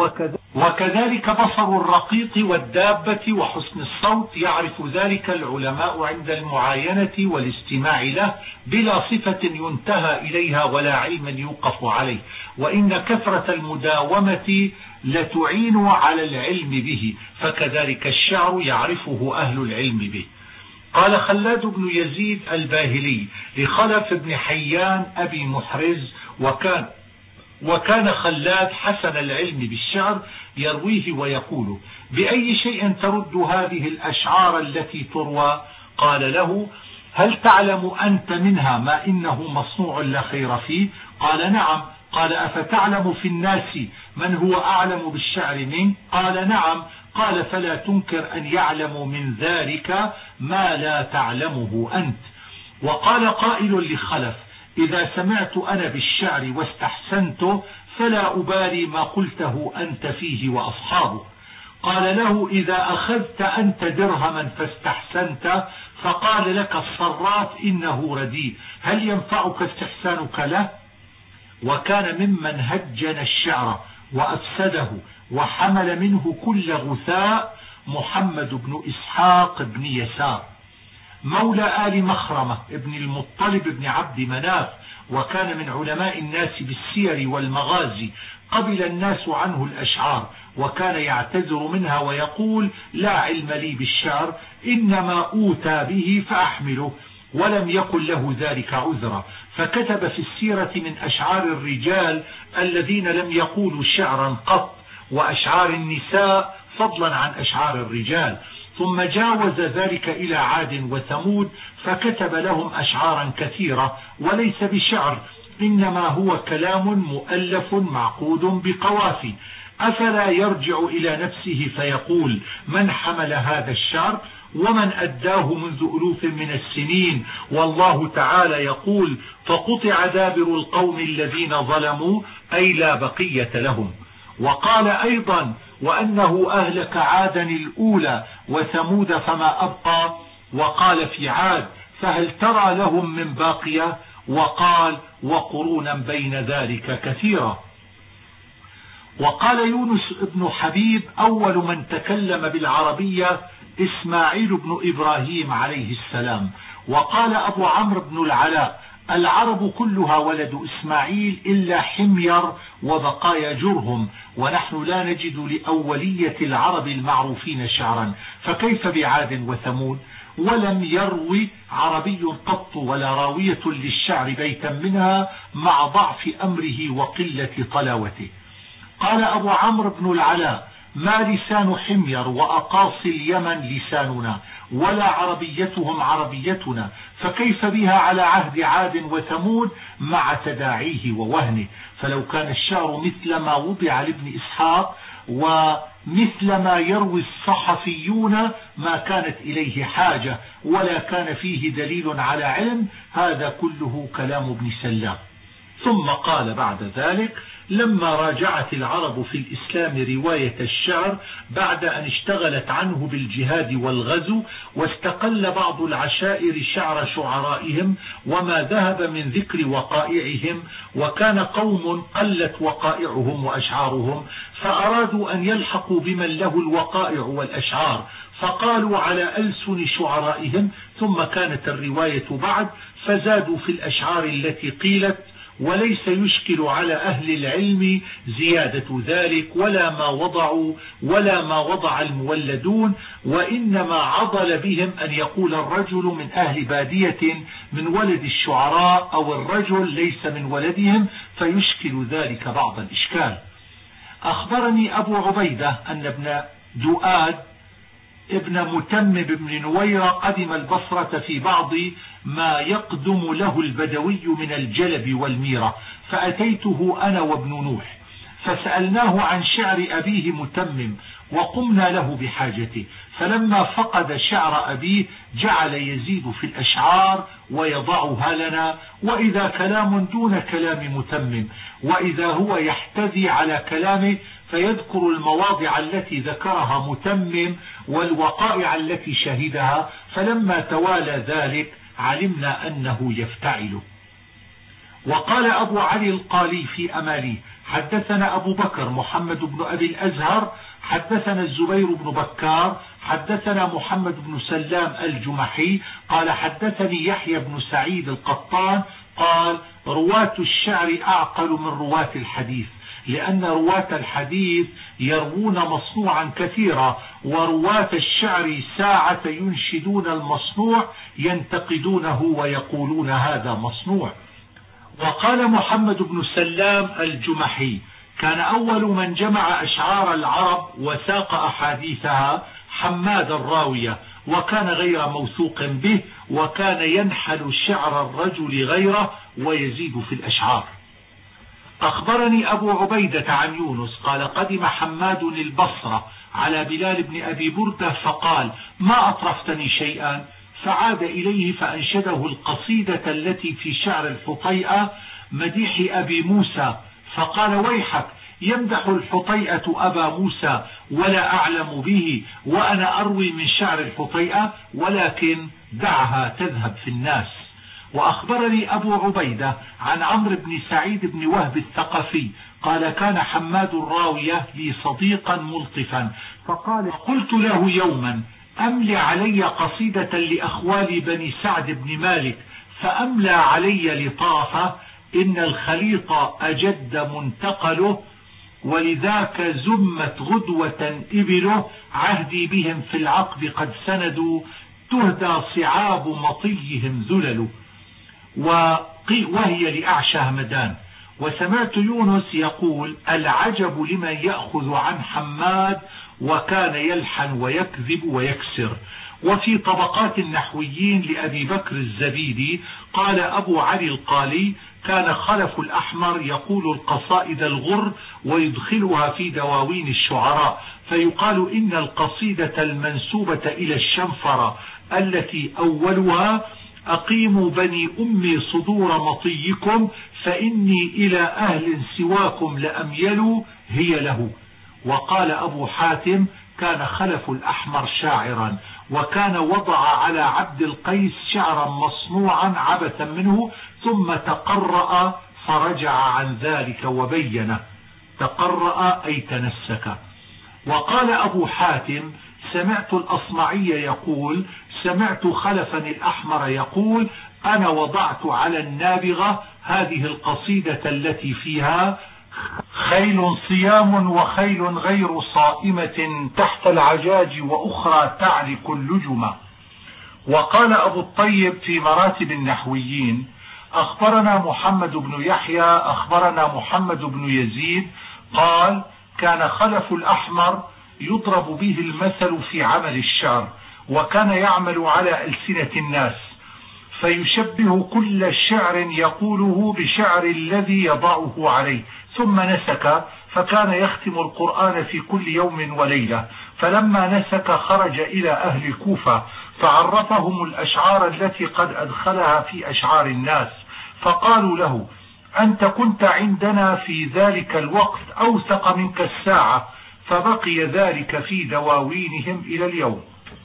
وكذلك بصر الرقيق والدابة وحسن الصوت يعرف ذلك العلماء عند المعاينة والاستماع له بلا صفة ينتهى إليها ولا علم يوقف عليه. وإن كثرة المداومة لتعين على العلم به، فكذلك الشعر يعرفه أهل العلم به. قال خلاد بن يزيد الباهلي لخلف بن حيان أبي محرز: وكان وكان خلاد حسن العلم بالشعر يرويه ويقول: بأي شيء ترد هذه الأشعار التي تروى؟ قال له: هل تعلم أنت منها ما إنه مصنوع لا خير فيه؟ قال: نعم. قال: أفتعلم في الناس من هو أعلم بالشعر منه؟ قال: نعم. قال: فلا تنكر أن يعلم من ذلك ما لا تعلمه أنت. وقال قائل لخلف: إذا سمعت أنا بالشعر واستحسنته فلا أبالي ما قلته أنت فيه وأصحابه. قال له: إذا أخذت أنت درهما فاستحسنت فقال لك الصراف إنه رديء، هل ينفعك استحسانك له؟ وكان ممن هجن الشعر وأفسده وحمل منه كل غثاء محمد بن إسحاق بن يسار مولى آل مخرمة ابن المطلب بن عبد مناف، وكان من علماء الناس بالسير والمغازي. قبل الناس عنه الأشعار وكان يعتذر منها ويقول: لا علم لي بالشعر، إنما أوتى به فأحمله، ولم يكن له ذلك عذرا. فكتب في السيرة من أشعار الرجال الذين لم يقولوا شعرا قط، وأشعار النساء فضلا عن أشعار الرجال. ثم جاوز ذلك إلى عاد وثمود فكتب لهم أشعارا كثيرة وليس بشعر، إنما هو كلام مؤلف معقود بقوافي. أفلا يرجع إلى نفسه فيقول: من حمل هذا الشعر ومن أداه منذ ألوف من السنين؟ والله تعالى يقول: فقطع دابر القوم الذين ظلموا، أي لا بقية لهم. وقال أيضا: وأنه أهلك عادا الأولى وثمود فما أبقى. وقال في عاد: فهل ترى لهم من باقية؟ وقال: وقرونا بين ذلك كثيرا. وقال يونس بن حبيب: أول من تكلم بالعربية إسماعيل بن إبراهيم عليه السلام. وقال أبو عمرو بن العلاء: العرب كلها ولد إسماعيل إلا حمير وبقايا جرهم، ونحن لا نجد لأولية العرب المعروفين شعرا، فكيف بعاد وثمود؟ ولم يروي عربي قط ولا راوية للشعر بيتا منها مع ضعف أمره وقلة طلاوته. قال أبو عمرو بن العلاء: ما لسان حمير وأقاصي اليمن لساننا، ولا عربيتهم عربيتنا، فكيف بها على عهد عاد وثمود مع تداعيه ووهنه؟ فلو كان الشعر مثل ما وضع لابن إسحاق ومثل ما يروي الصحفيون ما كانت إليه حاجة ولا كان فيه دليل على علم. هذا كله كلام ابن سلام. ثم قال بعد ذلك: لما راجعت العرب في الإسلام رواية الشعر بعد أن اشتغلت عنه بالجهاد والغزو، واستقل بعض العشائر شعر شعرائهم وما ذهب من ذكر وقائعهم، وكان قوم قلت وقائعهم وأشعارهم، فأرادوا أن يلحقوا بمن له الوقائع والأشعار، فقالوا على ألسن شعرائهم، ثم كانت الرواية بعد فزادوا في الأشعار التي قيلت، وليس يشكل على أهل العلم زيادة ذلك ولا ما وضعوا ولا ما وضع المولدون، وإنما عضل بهم أن يقول الرجل من أهل بادية من ولد الشعراء أو الرجل ليس من ولدهم، فيشكل ذلك بعض الإشكال. أخبرني أبو عبيدة أن ابن دؤاد ابن متمم بن نويرة قدم البصرة في بعض ما يقدم له البدوي من الجلب والميرة، فأتيته أنا وابن نوح فسألناه عن شعر أبيه متمم وقمنا له بحاجته، فلما فقد شعر أبيه جعل يزيد في الأشعار ويضعها لنا، وإذا كلام دون كلام متمم، وإذا هو يحتذي على كلامه فيذكر المواضع التي ذكرها متمم والوقائع التي شهدها، فلما توالى ذلك علمنا أنه يفتعل. وقال أبو علي القالي في أمالي: حدثنا أبو بكر محمد بن أبي الأزهر حدثنا الزبير بن بكار حدثنا محمد بن سلام الجمحي قال حدثني يحيى بن سعيد القطان قال: رواة الشعر أعقل من رواة الحديث، لأن رواة الحديث يروون مصنوعا كثيرا، ورواة الشعر ساعة ينشدون المصنوع ينتقدونه ويقولون هذا مصنوع. وقال محمد بن سلام الجمحي: كان أول من جمع أشعار العرب وساق أحاديثها حماد الراوية، وكان غير موثوق به، وكان ينحل شعر الرجل غيره ويزيد في الأشعار. أخبرني أبو عبيدة عن يونس قال: قدم حماد البصرة على بلال بن أبي بردة فقال: ما أطرفتني شيئا؟ فعاد إليه فأنشده القصيدة التي في شعر الحطيئة مديح أبي موسى، فقال: ويحك، يمدح الحطيئة أبا موسى ولا أعلم به، وأنا أروي من شعر الحطيئة، ولكن دعها تذهب في الناس. وأخبرني أبو عبيدة عن عمرو بن سعيد بن وهب الثقفي قال: كان حماد الراوية لي صديقا ملطفا، فقال: قلت له يوما: أملي علي قصيدة لأخوال بني سعد بن مالك، فأملى علي لطافة: إن الخليط أجد منتقله، ولذاك زمت غدوة إبله، عهدي بهم في العقب قد سندوا، تهدى صعاب مطيهم ذلل، وهي لأعشى همدان. وسمعت يونس يقول: العجب لمن يأخذ عن حماد، وكان يلحن ويكذب ويكسر. وفي طبقات النحويين لأبي بكر الزبيدي قال أبو علي القالي: كان خلف الأحمر يقول القصائد الغر ويدخلها في دواوين الشعراء، فيقال إن القصيدة المنسوبة إلى الشنفرة التي أولها: أقيموا بني أمي صدور مطيكم، فإني إلى أهل سواكم لأميل، هي له. وقال أبو حاتم: كان خلف الأحمر شاعرا، وكان وضع على عبد القيس شعرا مصنوعا عبثا منه، ثم تقرأ فرجع عن ذلك وبين. تقرأ أي تنسك. وقال أبو حاتم: سمعت الأصمعي يقول: سمعت خلفا الأحمر يقول: أنا وضعت على النابغة هذه القصيدة التي فيها: خيل صيام وخيل غير صائمة تحت العجاج وأخرى تعرك اللجمة. وقال أبو الطيب في مراتب النحويين: أخبرنا محمد بن يحيى أخبرنا محمد بن يزيد قال: كان خلف الأحمر يضرب به المثل في عمل الشعر، وكان يعمل على ألسنة الناس، فيشبه كل شعر يقوله بشعر الذي يضعه عليه، ثم نسك، فكان يختم القرآن في كل يوم وليلة. فلما نسك خرج إلى أهل الكوفة فعرفهم الأشعار التي قد أدخلها في أشعار الناس، فقالوا له: أنت كنت عندنا في ذلك الوقت أوثق منك الساعة، فبقي ذلك في دواوينهم إلى اليوم.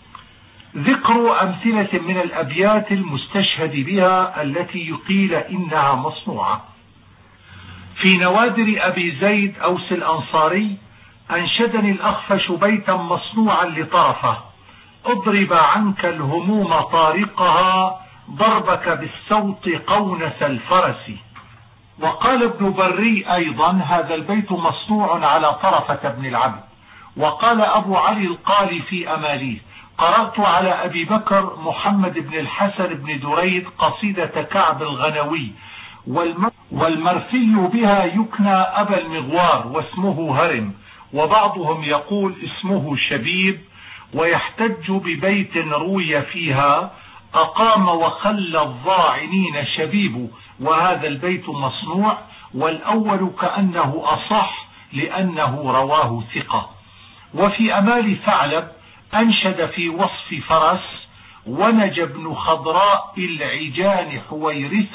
ذكر أمثلة من الأبيات المستشهد بها التي يقيل إنها مصنوعة. في نوادر أبي زيد أوس الأنصاري: أنشدني الأخفش بيتا مصنوعا لطرفه، اضرب عنك الهموم طارقها، ضربك بالسوط قونس الفرس. وقال ابن بري أيضا: هذا البيت مصنوع على طرفة بن العبد. وقال أبو علي القالي في أماليه: قرأت على أبي بكر محمد بن الحسن بن دريد قصيدة كعب الغنوي، والمرثي بها يكنى أبا المغوار واسمه هرم، وبعضهم يقول اسمه شبيب، ويحتج ببيت روي فيها: أقام وخلى الضاعنين شبيب، وهذا البيت مصنوع، والأول كأنه أصح لأنه رواه ثقة. وفي أمال ثعلب أنشد في وصف فرس: ونج بن خضراء العجان حويرث،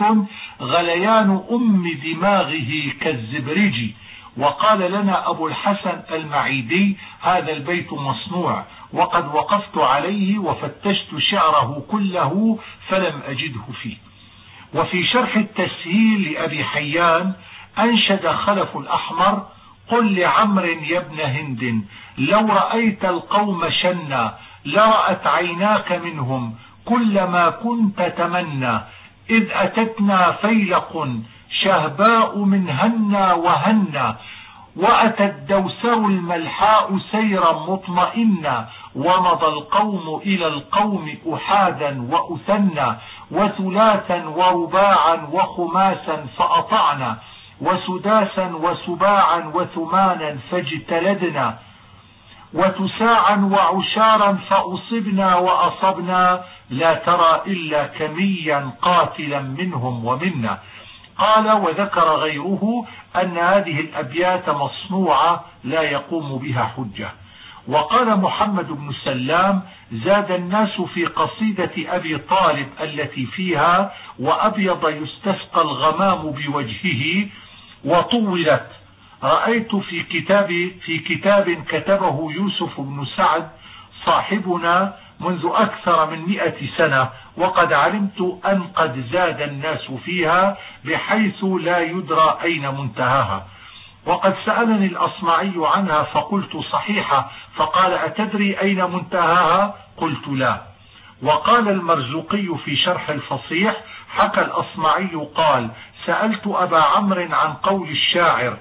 غليان أم دماغه كالزبرج. وقال لنا أبو الحسن المعيدي: هذا البيت مصنوع، وقد وقفت عليه وفتشت شعره كله فلم أجده فيه. وفي شرح التسهيل لأبي حيان أنشد خلف الأحمر: قل لعمر يا ابن هند، لو رأيت القوم شنا، لرأت عيناك منهم كل ما كنت تمنى، إذ أتتنا فيلق شهباء من هنا وهنا، وأتى الدوسر الملحاء سيرا مطمئنا، ومضى القوم إلى القوم أحادا وأثنا، وثلاثا ورباعا وخماسا فأطعنا، وسداسا وسباعا وثمانا فاجتلدنا، وتساعا وعشارا فأصبنا وأصبنا، لا ترى إلا كميا قاتلا منهم ومنا. قال: وذكر غيره أن هذه الأبيات مصنوعة لا يقوم بها حجة. وقال محمد بن سلام: زاد الناس في قصيدة أبي طالب التي فيها: وأبيض يستسقى الغمام بوجهه، وطولت. رأيت في كتاب في كتاب كتبه يوسف بن سعد صاحبنا منذ أكثر من مئة سنة، وقد علمت أن قد زاد الناس فيها بحيث لا يدرى أين منتهاها. وقد سألني الأصمعي عنها فقلت: صحيحة. فقال: أتدري أين منتهاها؟ قلت: لا. وقال المرزوقي في شرح الفصيح: حكى الأصمعي قال: سألت أبا عمرو عن قول الشاعر: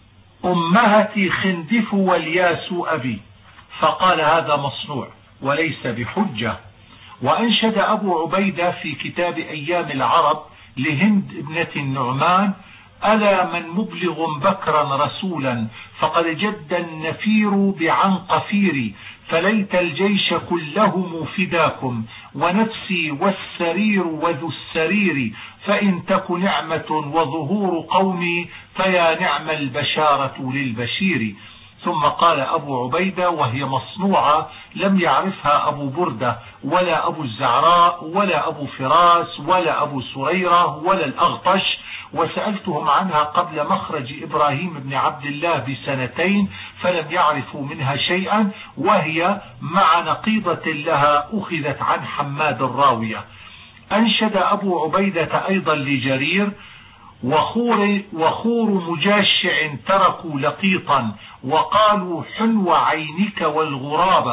أمهتي خندف والياس أبي، فقال: هذا مصنوع وليس بحجة. وأنشد أبو عبيدة في كتاب أيام العرب لهند ابنة النعمان: ألا من مبلغ بكرا رسولا، فقد جد النفير بعنقفير، فليت الجيش كلهم فداكم، ونفسي والسرير وذو السرير، فإن تك نعمة وظهور قومي، فيا نعم البشارة للبشير. ثم قال أبو عبيدة وهي مصنوعة لم يعرفها أبو بردة ولا أبو الزعراء ولا أبو فراس ولا أبو سريرة ولا الأغطش، وسألتهم عنها قبل مخرج إبراهيم بن عبد الله بسنتين فلم يعرفوا منها شيئا، وهي مع نقيضة لها أخذت عن حماد الراوية. أنشد أبو عبيدة أيضا لجرير: وخور, وخور مجاشع تركوا لقيطا، وقالوا حنو عينك والغرابة،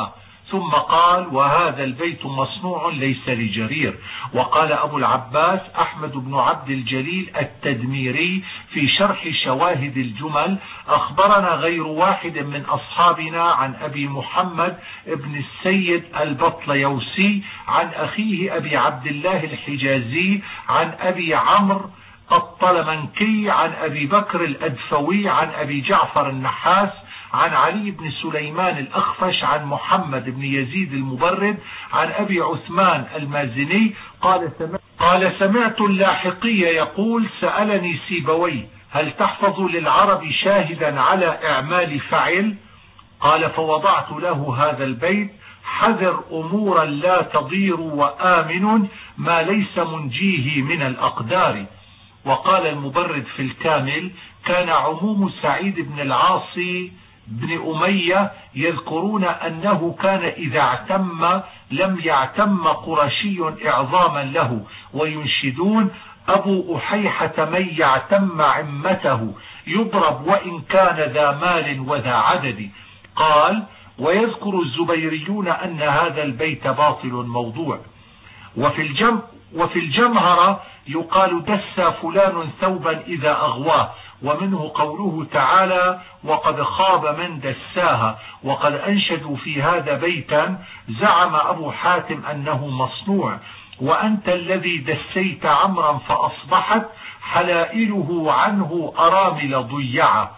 ثم قال: وهذا البيت مصنوع ليس لجرير. وقال أبو العباس أحمد بن عبد الجليل التدميري في شرح شواهد الجمل: أخبرنا غير واحد من أصحابنا عن أبي محمد ابن السيد البطليوسي عن أخيه أبي عبد الله الحجازي عن أبي عمرو الطلمنكي عن أبي بكر الأدفوي عن أبي جعفر النحاس عن علي بن سليمان الأخفش عن محمد بن يزيد المبرد عن أبي عثمان المازني قال سمعت, قال سمعت اللاحقي يقول: سألني سيبوي: هل تحفظ للعرب شاهدا على إعمال فعل؟ قال: فوضعت له هذا البيت: حذر أمورا لا تضير وآمن ما ليس منجيه من الأقدار. وقال المبرد في الكامل: كان عموم سعيد بن العاصي بن أمية يذكرون أنه كان إذا اعتم لم يعتم قرشي إعظاما له، وينشدون: أبو أحيحة من يعتم عمته يضرب وإن كان ذا مال وذا عدد. قال: ويذكر الزبيريون أن هذا البيت باطل موضوع. وفي الجم وفي الجمهرة يقال: دس فلان ثوبا إذا أغواه، ومنه قوله تعالى: وقد خاب من دساها. وقد أنشدوا في هذا بيتا زعم أبو حاتم أنه مصنوع: وأنت الذي دسيت عمرا فأصبحت حلائله عنه أرامل ضيعة.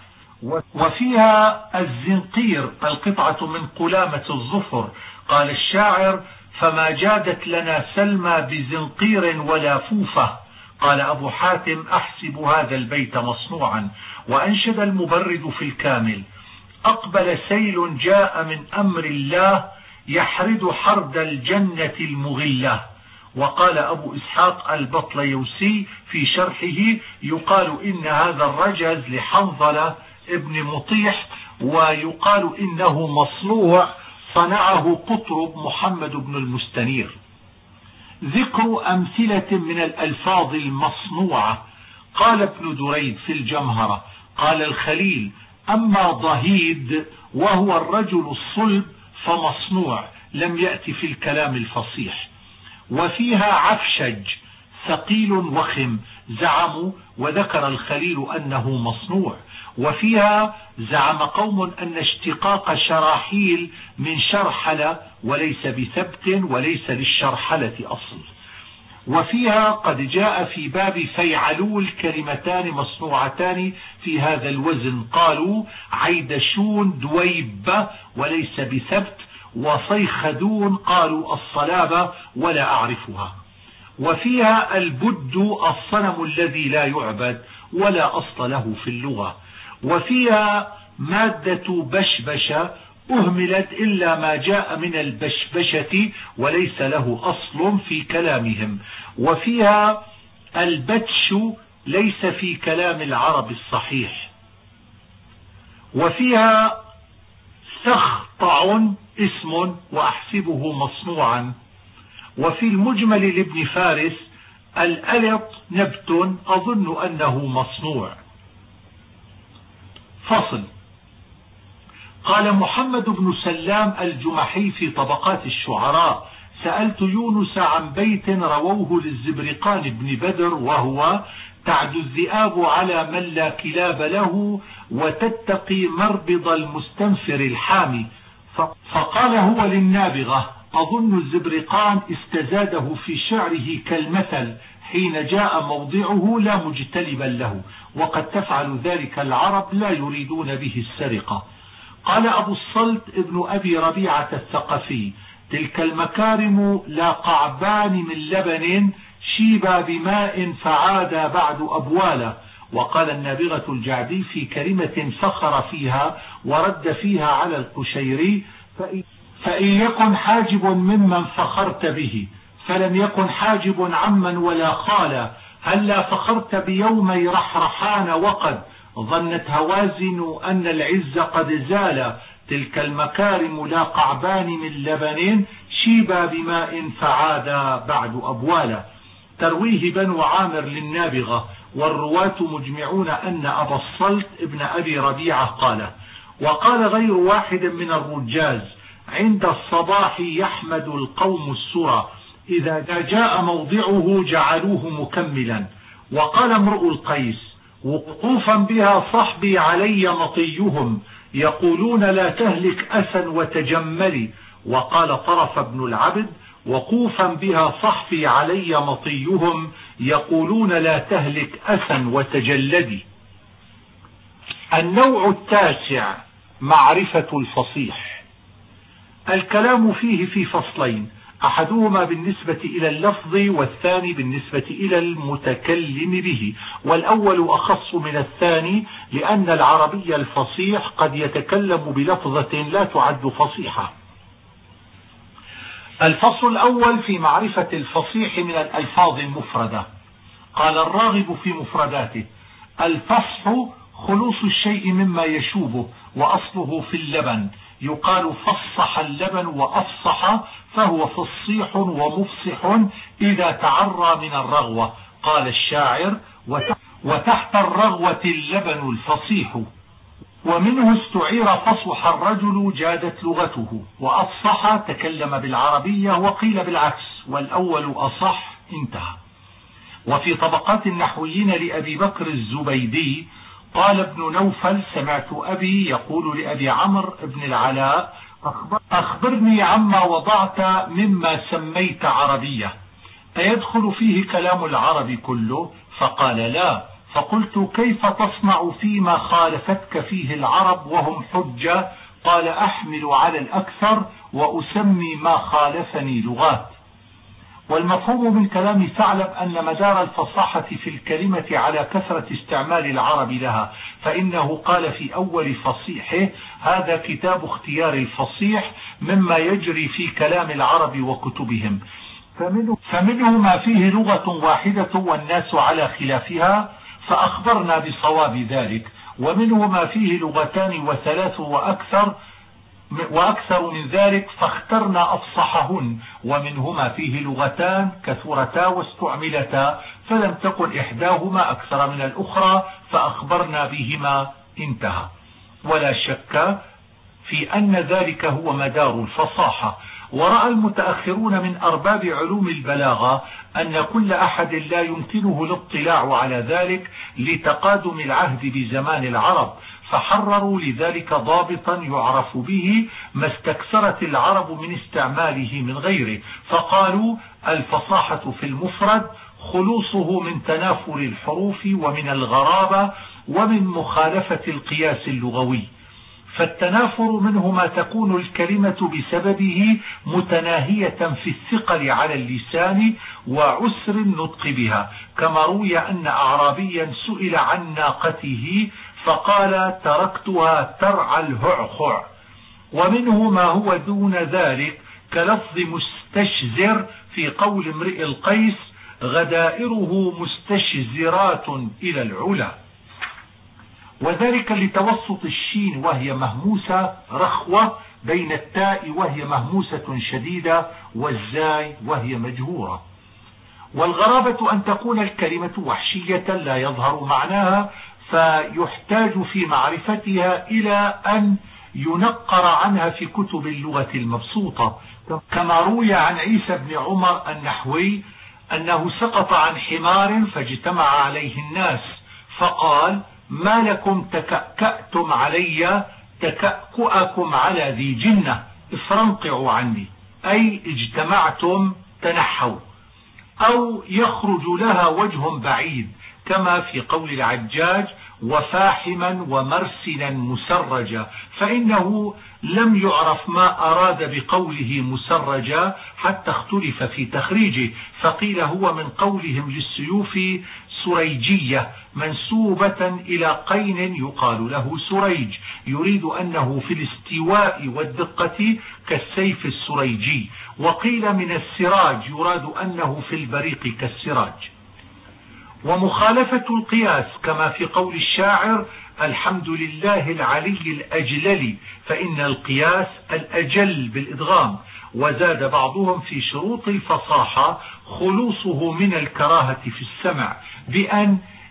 وفيها الزنقير القطعة من قلامة الظفر. قال الشاعر: فما جادت لنا سلمى بزنقير ولا فوفة. قال أبو حاتم: أحسب هذا البيت مصنوعا. وأنشد المبرد في الكامل: أقبل سيل جاء من أمر الله يحرد حرد الجنة المغلة. وقال أبو إسحاق البطليوسي في شرحه: يقال إن هذا الرجز لحنظلة ابن مطيح، ويقال إنه مصنوع صنعه قطرب محمد بن المستنير. ذكر أمثلة من الألفاظ المصنوعة. قال ابن دريد في الجمهرة: قال الخليل: أما ضهيد وهو الرجل الصلب فمصنوع، لم يأتي في الكلام الفصيح. وفيها عفشج ثقيل وخم زعموا، وذكر الخليل أنه مصنوع. وفيها زعم قوم أن اشتقاق شراحيل من شرحل وليس بثبت وليس للشرحلة أصل. وفيها قد جاء في باب فيعلول كلمتان مصنوعتان في هذا الوزن، قالوا: عيدشون دويب وليس بثبت، وصيخدون قالوا الصلابة ولا أعرفها. وفيها البد الصنم الذي لا يعبد ولا أصل له في اللغة. وفيها مادة بشبشة أهملت إلا ما جاء من البشبشة وليس له أصل في كلامهم. وفيها البتش ليس في كلام العرب الصحيح. وفيها سخطع اسم وأحسبه مصنوعا. وفي المجمل لابن فارس: الألط نبت أظن أنه مصنوع. فصل. قال محمد بن سلام الجمحي في طبقات الشعراء: سألت يونس عن بيت رووه للزبرقان بن بدر وهو: تعد الذئاب على من لا كلاب له وتتقي مربض المستنفر الحامي. فقال هو للنابغة: أظن الزبرقان استزاده في شعره كالمثل حين جاء موضعه لا مجتلبا له، وقد تفعل ذلك العرب لا يريدون به السرقة. قال أبو الصلت ابن أبي ربيعة الثقفي: تلك المكارم لا قعبان من لبن شيبا بماء فعادا بعد أبوالا. وقال النابغة الجعدي في كلمة فخر فيها ورد فيها على القشيري: فإن يكن حاجب ممن فخرت به فلم يكن حاجب عمن ولا خالا، هلا فخرت بيومي رحرحان وقد ظنت هوازن أن العز قد زال. تلك المكارم لا قعبان من لبن شيبا بماء فعادا بعد أبوالا. ترويه بنو عامر للنابغة، والرواة مجمعون أن أبا الصلت ابن أبي ربيعة قال. وقال غير واحد من الرجاز: عند الصباح يحمد القوم السرى، إذا جاء موضعه جعلوه مكملا. وقال امرؤ القيس: وقوفا بها صحبي علي مطيهم، يقولون لا تهلك أسا وتجملي. وقال طرف بن العبد: وقوفا بها صحبي علي مطيهم، يقولون لا تهلك أسا وتجلدي. النوع التاسع معرفة الفصيح. الكلام فيه في فصلين، أحدهما بالنسبة إلى اللفظ والثاني بالنسبة إلى المتكلم به، والأول أخص من الثاني لأن العربي الفصيح قد يتكلم بلفظة لا تعد فصيحة. الفصل الأول في معرفة الفصيح من الألفاظ المفردة. قال الراغب في مفرداته: الفصح خلوص الشيء مما يشوبه، وأصله في اللبن، يقال فصح اللبن وأفصح، فهو فصيح ومفصح إذا تعرى من الرغوة. قال الشاعر: وتحت الرغوة اللبن الفصيح. ومنه استعير فصح الرجل جادت لغته، وأفصح تكلم بالعربية، وقيل بالعكس، والأول أصح. انتهى. وفي طبقات النحويين لأبي بكر الزبيدي قال ابن نوفل: سمعت أبي يقول لأبي عمرو بن العلاء: أخبرني عما وضعت مما سميت عربية، أيدخل فيه كلام العرب كله؟ فقال: لا. فقلت: كيف تصنع فيما خالفتك فيه العرب وهم حجة؟ قال: أحمل على الأكثر وأسمي ما خالفني لغات. والمفهوم من كلام ثعلب أن مدار الفصاحة في الكلمة على كثرة استعمال العرب لها، فإنه قال في أول فصيحه: هذا كتاب اختيار الفصيح مما يجري في كلام العرب وكتبهم، فمنه, فمنه ما فيه لغة واحدة والناس على خلافها، فأخبرنا بصواب ذلك، ومنه ما فيه لغتان وثلاث وأكثر وأكثر من ذلك فاخترنا أفصحهن، ومنهما فيه لغتان كثرتا واستعملتا فلم تكن إحداهما أكثر من الأخرى فأخبرنا بهما. انتهى. ولا شك في أن ذلك هو مدار الفصاحة. ورأى المتأخرون من أرباب علوم البلاغة أن كل أحد لا يمكنه الاطلاع على ذلك لتقادم العهد بزمان العرب، فحرروا لذلك ضابطا يعرف به ما استكثرت العرب من استعماله من غيره، فقالوا: الفصاحة في المفرد خلوصه من تنافر الحروف ومن الغرابة ومن مخالفة القياس اللغوي. فالتنافر منه ما تكون الكلمة بسببه متناهية في الثقل على اللسان وعسر النطق بها، كما روي أن أعرابيا سئل عن ناقته فقال: تركتها ترعى الهعخع. ومنه ما هو دون ذلك كلفظ مستشزر في قول امرئ القيس: غدائره مستشزرات إلى العلا، وذلك لتوسط الشين وهي مهموسة رخوة بين التاء وهي مهموسة شديدة والزاي وهي مجهورة. والغرابة أن تكون الكلمة وحشية لا يظهر معناها، فيحتاج في معرفتها إلى أن ينقر عنها في كتب اللغة المبسوطة، كما روي عن عيسى بن عمر النحوي أنه سقط عن حمار فاجتمع عليه الناس فقال: ما لكم تكأكأتم علي تكأكؤكم على ذي جنة، افرنقعوا عني، أي اجتمعتم تنحوا. أو يخرج لها وجه بعيد، كما في قول العجاج: وفاحما ومرسلا مسرجا، فإنه لم يعرف ما أراد بقوله مسرجا حتى اختلف في تخريجه، فقيل هو من قولهم للسيوف سريجية منسوبة إلى قين يقال له سريج، يريد أنه في الاستواء والدقة كالسيف السريجي. وقيل من السراج يراد أنه في البريق كالسراج. ومخالفة القياس كما في قول الشاعر: الحمد لله العلي الأجلل، فإن القياس الأجل بالإدغام. وزاد بعضهم في شروط الفصاحة خلوصه من الكراهة في السمع، بأن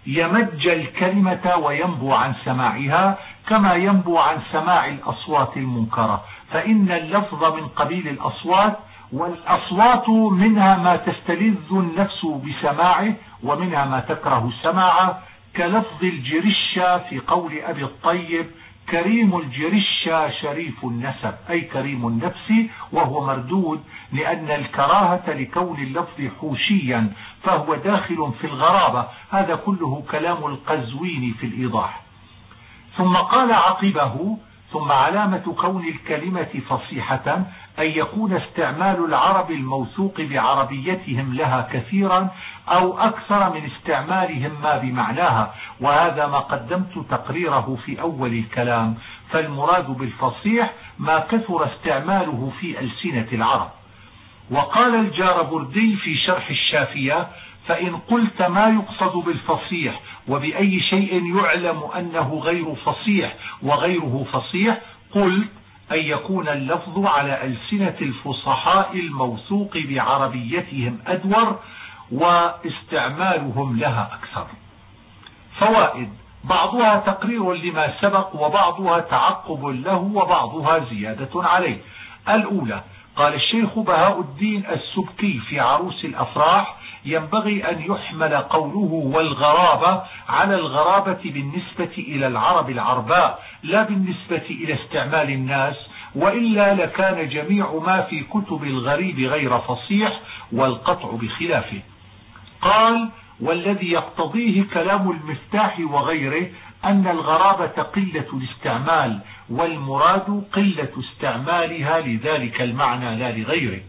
يمج الكلمة وينبو عن سماعها كما ينبو عن سماع الأصوات المنكرة، فإن اللفظ من قبيل الأصوات، والأصوات منها ما تستلذ النفس بسماعه ومنها ما تكره سماعه، كلفظ الجرشة في قول أبي الطيب: كريم الجرشة شريف النسب، أي كريم النفس، وهو مردود لأن الكراهة لكون اللفظ حوشيا فهو داخل في الغرابة. هذا كله كلام القزويني في الإيضاح. ثم قال عقبه: ثم علامة كون الكلمة فصيحة أن يكون استعمال العرب الموثوق بعربيتهم لها كثيرا أو أكثر من استعمالهم ما بمعناها، وهذا ما قدمت تقريره في أول الكلام. فالمراد بالفصيح ما كثر استعماله في ألسنة العرب. وقال الجاربردي في شرح الشافية: فإن قلت ما يقصد بالفصيح وبأي شيء يعلم أنه غير فصيح وغيره فصيح، قلت أن يكون اللفظ على ألسنة الفصحاء الموثوق بعربيتهم أدور واستعمالهم لها أكثر. فوائد: بعضها تقرير لما سبق، وبعضها تعقب له، وبعضها زيادة عليه. الأولى: قال الشيخ بهاء الدين السبكي في عروس الأفراح: ينبغي أن يحمل قوله والغرابة على الغرابة بالنسبة إلى العرب العرباء لا بالنسبة إلى استعمال الناس، وإلا لكان جميع ما في كتب الغريب غير فصيح، والقطع بخلافه. قال: والذي يقتضيه كلام المفتاح وغيره أن الغرابة قلة الاستعمال، والمراد قلة استعمالها لذلك المعنى لا لغيره.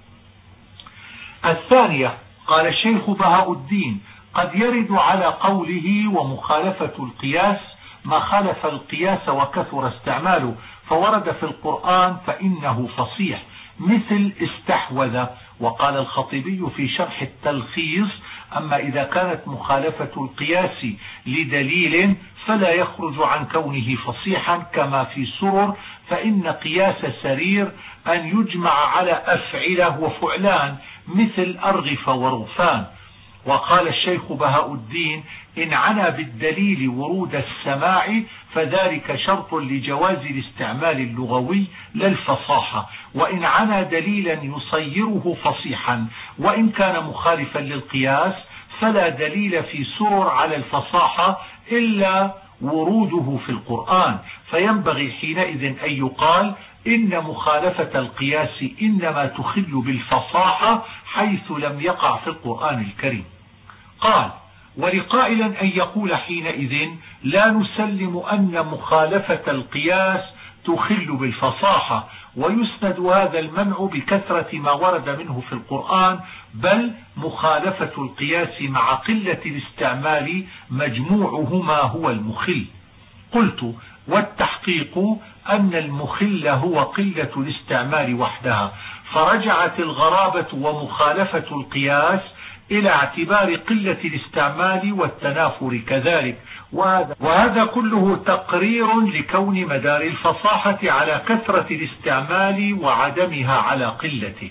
الثانية: قال الشيخ بهاء الدين: قد يرد على قوله ومخالفة القياس ما خالف القياس وكثر استعماله، فورد في القرآن فإنه فصيح، مثل استحوذ. وقال الخطيبي في شرح التلخيص: أما إذا كانت مخالفة القياس لدليل فلا يخرج عن كونه فصيحا، كما في سرر، فإن قياس سرير أن يجمع على أفعله وفعلان، مثل أرغف ورغفان. وقال الشيخ بهاء الدين: إن عنا بالدليل ورود السماع فذلك شرط لجواز الاستعمال اللغوي للفصاحة، وإن عنا دليلا يصيره فصيحا وإن كان مخالفا للقياس فلا دليل في سرر على الفصاحة إلا وروده في القرآن، فينبغي حينئذ أن يقال إن مخالفة القياس إنما تخل بالفصاحة حيث لم يقع في القرآن الكريم. قال: ولقائلا أن يقول حينئذ لا نسلم أن مخالفة القياس تخل بالفصاحة، ويسند هذا المنع بكثرة ما ورد منه في القرآن، بل مخالفة القياس مع قلة الاستعمال مجموعهما هو المخل. قلت: والتحقيق أن المخل هو قلة الاستعمال وحدها، فرجعت الغرابة ومخالفة القياس إلى اعتبار قلة الاستعمال والتنافر كذلك، وهذا, وهذا كله تقرير لكون مدار الفصاحة على كثرة الاستعمال وعدمها على قلته.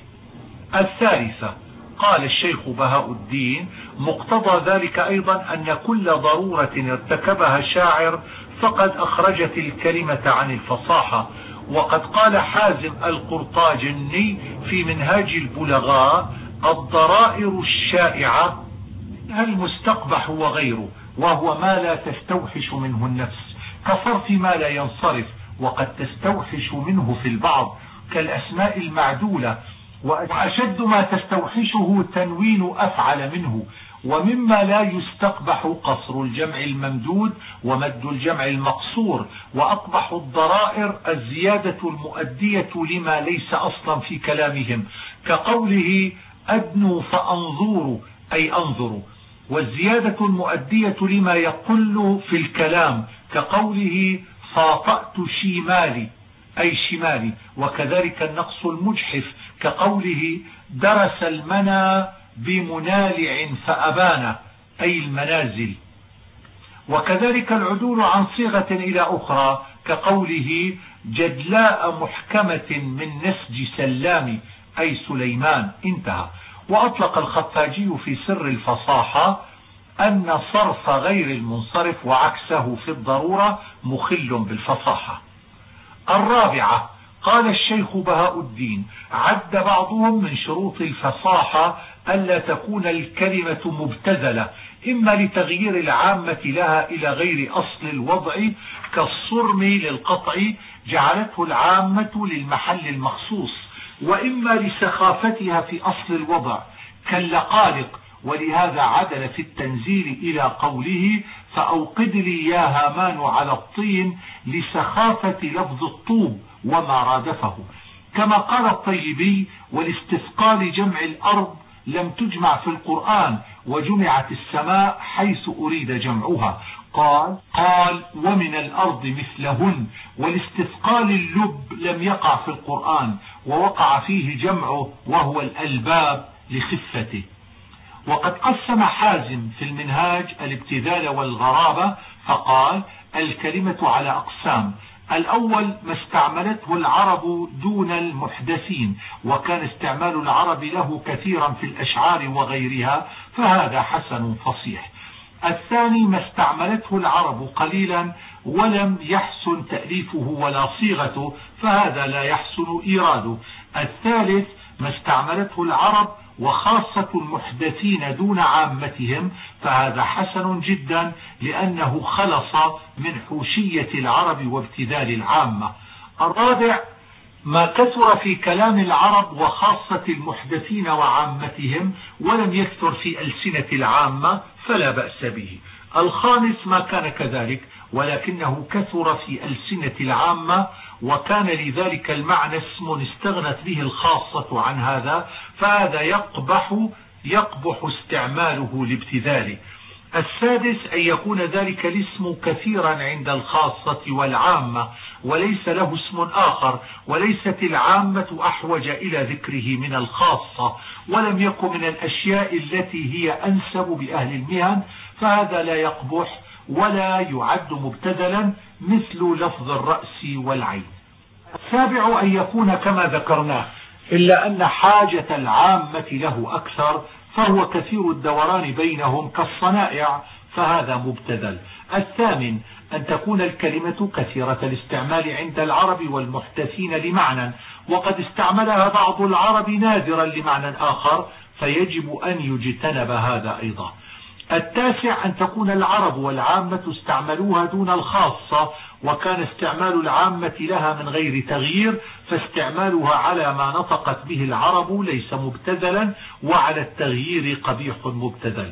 الثالثة: قال الشيخ بهاء الدين: مقتضى ذلك أيضا أن كل ضرورة ارتكبها شاعر فقد أخرجت الكلمة عن الفصاحة. وقد قال حازم القرطاجني في منهاج البلغاء: الضرائر الشائعة المستقبح وغيره، وهو ما لا تستوحش منه النفس، كصرف ما لا ينصرف، وقد تستوحش منه في البعض كالأسماء المعدولة، وأشد ما تستوحشه تنوين أفعل منه. ومما لا يستقبح قصر الجمع الممدود ومد الجمع المقصور. وأقبح الضرائر الزيادة المؤدية لما ليس أصلا في كلامهم، كقوله أدنوا فأنظروا أي أنظروا، والزيادة المؤدية لما يقل في الكلام، كقوله فاطأت شمالي أي شمالي. وكذلك النقص المجحف، كقوله درس المنى بمنالع فأبان أي المنازل. وكذلك العدول عن صيغة إلى أخرى، كقوله جدلاء محكمة من نسج سلام أي سليمان. انتهى. وأطلق الخفاجي في سر الفصاحة أن صرف غير المنصرف وعكسه في الضرورة مخل بالفصاحة. الرابعة، قال الشيخ بهاء الدين: عد بعضهم من شروط الفصاحة ألا تكون الكلمة مبتذلة، إما لتغيير العامة لها إلى غير أصل الوضع كالصرم للقطع جعلته العامة للمحل المخصوص، وإما لسخافتها في أصل الوضع كاللقالق، ولهذا عدل في التنزيل إلى قوله: فأوقد لي يا هامان على الطين، لسخافة لفظ الطوب وما رادفه. كما قال الطيبي: والاستثقال جمع الأرض لم تجمع في القرآن، وجمعت السماء حيث أريد جمعها. قال قال ومن الأرض مثلهن، والاستثقال اللب لم يقع في القرآن، ووقع فيه جمعه وهو الألباب لخفته. وقد قسم حازم في المنهاج الابتذال والغرابة فقال: الكلمة على أقسام: الأول ما استعملته العرب دون المحدثين، وكان استعمال العرب له كثيرا في الأشعار وغيرها، فهذا حسن فصيح. الثاني ما استعملته العرب قليلا ولم يحسن تأليفه ولا صيغته، فهذا لا يحسن إيراده. الثالث ما استعملته العرب وخاصة المحدثين دون عامتهم، فهذا حسن جدا لأنه خلص من حوشية العرب وابتذال العامة. الرابع ما كثر في كلام العرب وخاصة المحدثين وعامتهم ولم يكثر في ألسنة العامة، فلا بأس به. الخامس ما كان كذلك ولكنه كثر في ألسنة العامة، وكان لذلك المعنى اسم استغنت به الخاصة عن هذا، فهذا يقبح يقبح استعماله لابتذاله. السادس أن يكون ذلك الاسم كثيرا عند الخاصة والعامة وليس له اسم آخر، وليست العامة أحوج إلى ذكره من الخاصة، ولم يكن من الأشياء التي هي أنسب بأهل المهن، فهذا لا يقبح ولا يعد مبتذلا مثل لفظ الرأس والعين. السابع أن يكون كما ذكرناه، إلا أن حاجة العامة له أكثر، فهو كثير الدوران بينهم كالصنائع، فهذا مبتذل. الثامن أن تكون الكلمة كثيرة الاستعمال عند العرب والمحدثين لمعنى، وقد استعملها بعض العرب نادرا لمعنى آخر، فيجب أن يجتنب هذا أيضا. التاسع أن تكون العرب والعامة استعملوها دون الخاصة، وكان استعمال العامة لها من غير تغيير، فاستعمالها على ما نطقت به العرب ليس مبتذلا، وعلى التغيير قبيح مبتذل.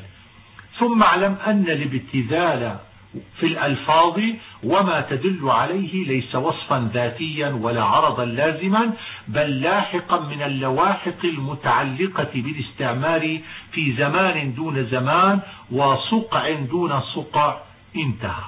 ثم اعلم أن الابتذال في الألفاظ وما تدل عليه ليس وصفا ذاتيا ولا عرضا لازما، بل لاحقا من اللواحق المتعلقة بالاستعمال في زمان دون زمان وصقع دون صقع. انتهى.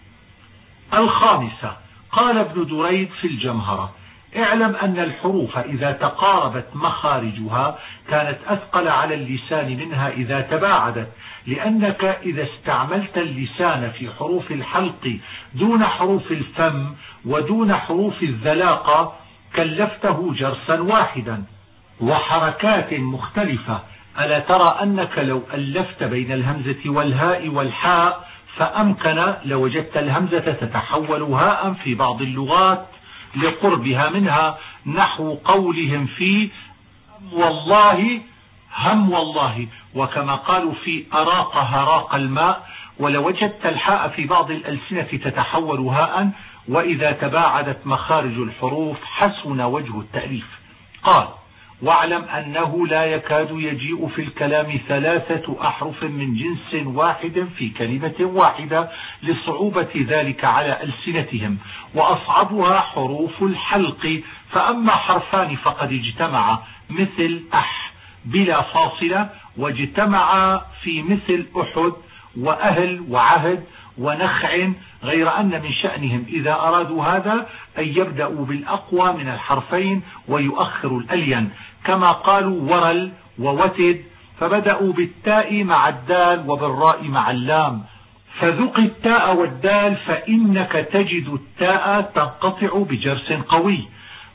الخامسة قال ابن دريد في الجمهرة: اعلم أن الحروف إذا تقاربت مخارجها كانت أثقل على اللسان منها إذا تباعدت، لأنك إذا استعملت اللسان في حروف الحلق دون حروف الفم ودون حروف الذلاقة كلفته جرسا واحدا وحركات مختلفة. ألا ترى أنك لو ألفت بين الهمزة والهاء والحاء فأمكن لوجدت الهمزة تتحول هاء في بعض اللغات لقربها منها، نحو قولهم في والله هم والله، وكما قالوا في أراق هراق الماء. ولوجدت الحاء في بعض الألسنة تتحول هاء، وإذا تباعدت مخارج الحروف حسن وجه التأليف. قال: واعلم أنه لا يكاد يجيء في الكلام ثلاثة أحرف من جنس واحد في كلمة واحدة لصعوبة ذلك على ألسنتهم، وأصعبها حروف الحلق، فأما حرفان فقد اجتمع مثل أح بلا فاصلة، واجتمع في مثل أحد وأهل وعهد ونخع، غير أن من شأنهم إذا أرادوا هذا أن يبدأوا بالأقوى من الحرفين ويؤخروا الألين، كما قالوا ورل ووتد، فبدأوا بالتاء مع الدال وبالراء مع اللام. فذق التاء والدال فإنك تجد التاء تنقطع بجرس قوي،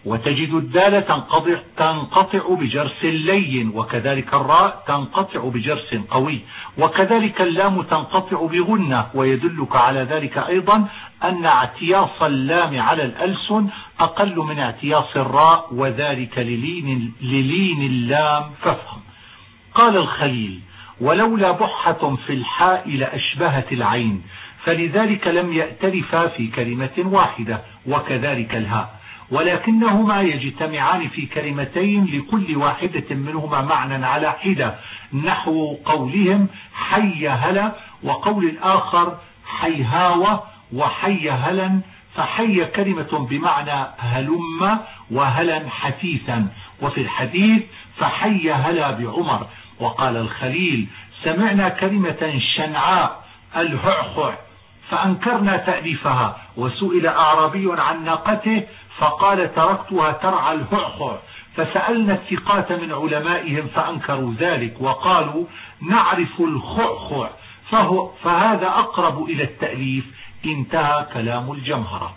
وتجد الدال تنقطع, تنقطع بجرس لين، وكذلك الراء تنقطع بجرس قوي، وكذلك اللام تنقطع بغنة. ويدلك على ذلك أيضا أن اعتياص اللام على الألسن أقل من اعتياص الراء، وذلك للين, للين اللام فافهم. قال الخليل: ولولا بحة في الحاء لأشبهت العين، فلذلك لم يأتلفا في كلمة واحدة، وكذلك الهاء، ولكنهما يجتمعان في كلمتين لكل واحدة منهما معنى على حدة، نحو قولهم حي هلا، وقول الآخر حيهاوة وحي هلا، فحي كلمة بمعنى هلم وهلا حثيثا. وفي الحديث فحي هلا بعمر. وقال الخليل: سمعنا كلمة شنعاء الهعخع فأنكرنا تأليفها، وسئل أعرابي عن ناقته فقال: تركتها ترعى الهعخع، فسألنا الثقات من علمائهم فأنكروا ذلك وقالوا: نعرف الخعخع، فهو فهذا أقرب إلى التأليف. انتهى كلام الجمهرة.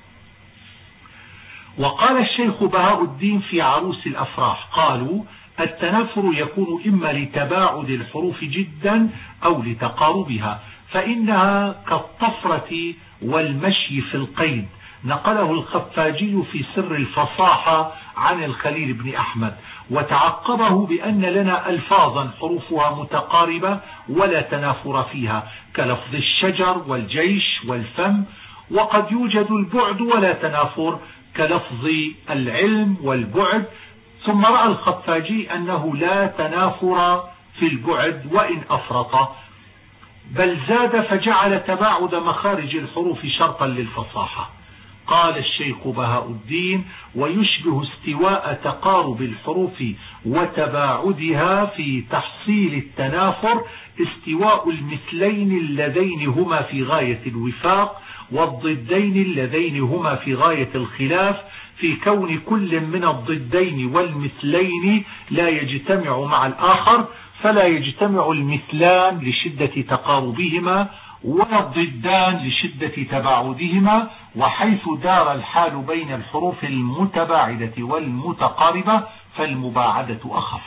وقال الشيخ بهاء الدين في عروس الأفراح: قالوا: التنافر يكون إما لتباعد الحروف جدا أو لتقاربها، فإنها كالطفرة والمشي في القيد. نقله الخفاجي في سر الفصاحة عن الخليل بن أحمد، وتعقبه بأن لنا ألفاظا حروفها متقاربة ولا تنافر فيها، كلفظ الشجر والجيش والفم، وقد يوجد البعد ولا تنافر كلفظ العلم والبعد. ثم رأى الخفاجي أنه لا تنافر في البعد وإن أفرط، بل زاد فجعل تباعد مخارج الحروف شرطا للفصاحة. قال الشيخ بهاء الدين: ويشبه استواء تقارب الحروف وتباعدها في تحصيل التنافر استواء المثلين اللذين هما في غاية الوفاق، والضدين اللذين هما في غاية الخلاف، في كون كل من الضدين والمثلين لا يجتمع مع الآخر، فلا يجتمع المثلان لشدة تقاربهما ولا الضدان لشدة تباعدهما. وحيث دار الحال بين الحروف المتباعدة والمتقاربة فالمباعدة أخف.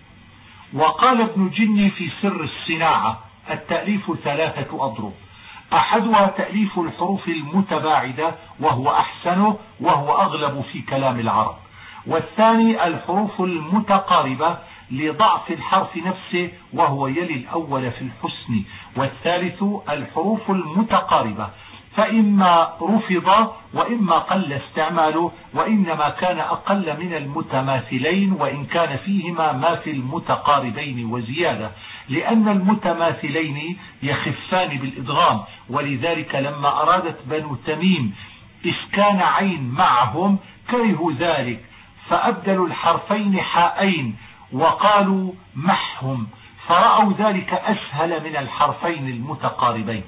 وقال ابن جني في سر الصناعة: التأليف ثلاثة أضرب: أحدها تأليف الحروف المتباعدة وهو أحسنه وهو أغلب في كلام العرب، والثاني الحروف المتقاربة لضعف الحرف نفسه وهو يلي الأول في الحسن، والثالث الحروف المتقاربة، فإما رفض وإما قل استعماله، وإنما كان أقل من المتماثلين وإن كان فيهما ما في المتقاربين وزيادة، لأن المتماثلين يخفان بالإدغام. ولذلك لما أرادت بنو تميم إسكان عين معهم كرهوا ذلك، فأبدلوا الحرفين حائين وقالوا محهم، فرأوا ذلك أسهل من الحرفين المتقاربين.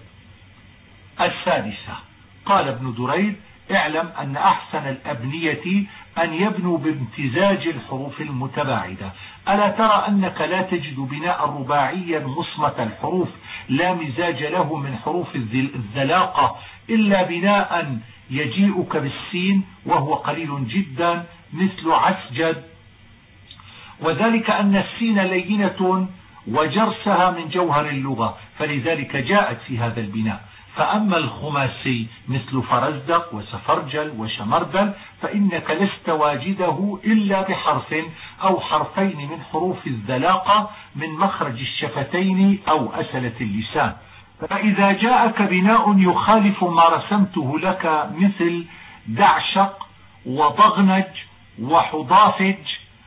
السادسة: قال ابن دريد: اعلم أن أحسن الأبنية أن يبنوا بامتزاج الحروف المتباعدة. ألا ترى أنك لا تجد بناء رباعيا مصمت الحروف لا مزاج له من حروف الذلاقة إلا بناء يجيئك بالسين وهو قليل جدا مثل عسجد، وذلك أن السين لينة وجرسها من جوهر اللغة، فلذلك جاءت في هذا البناء. فأما الخماسي مثل فرزدق وسفرجل وشمردل فإنك لست واجده إلا بحرف أو حرفين من حروف الذلاقة من مخرج الشفتين أو أسلة اللسان. فإذا جاءك بناء يخالف ما رسمته لك مثل دعشق وضغنج وحضافج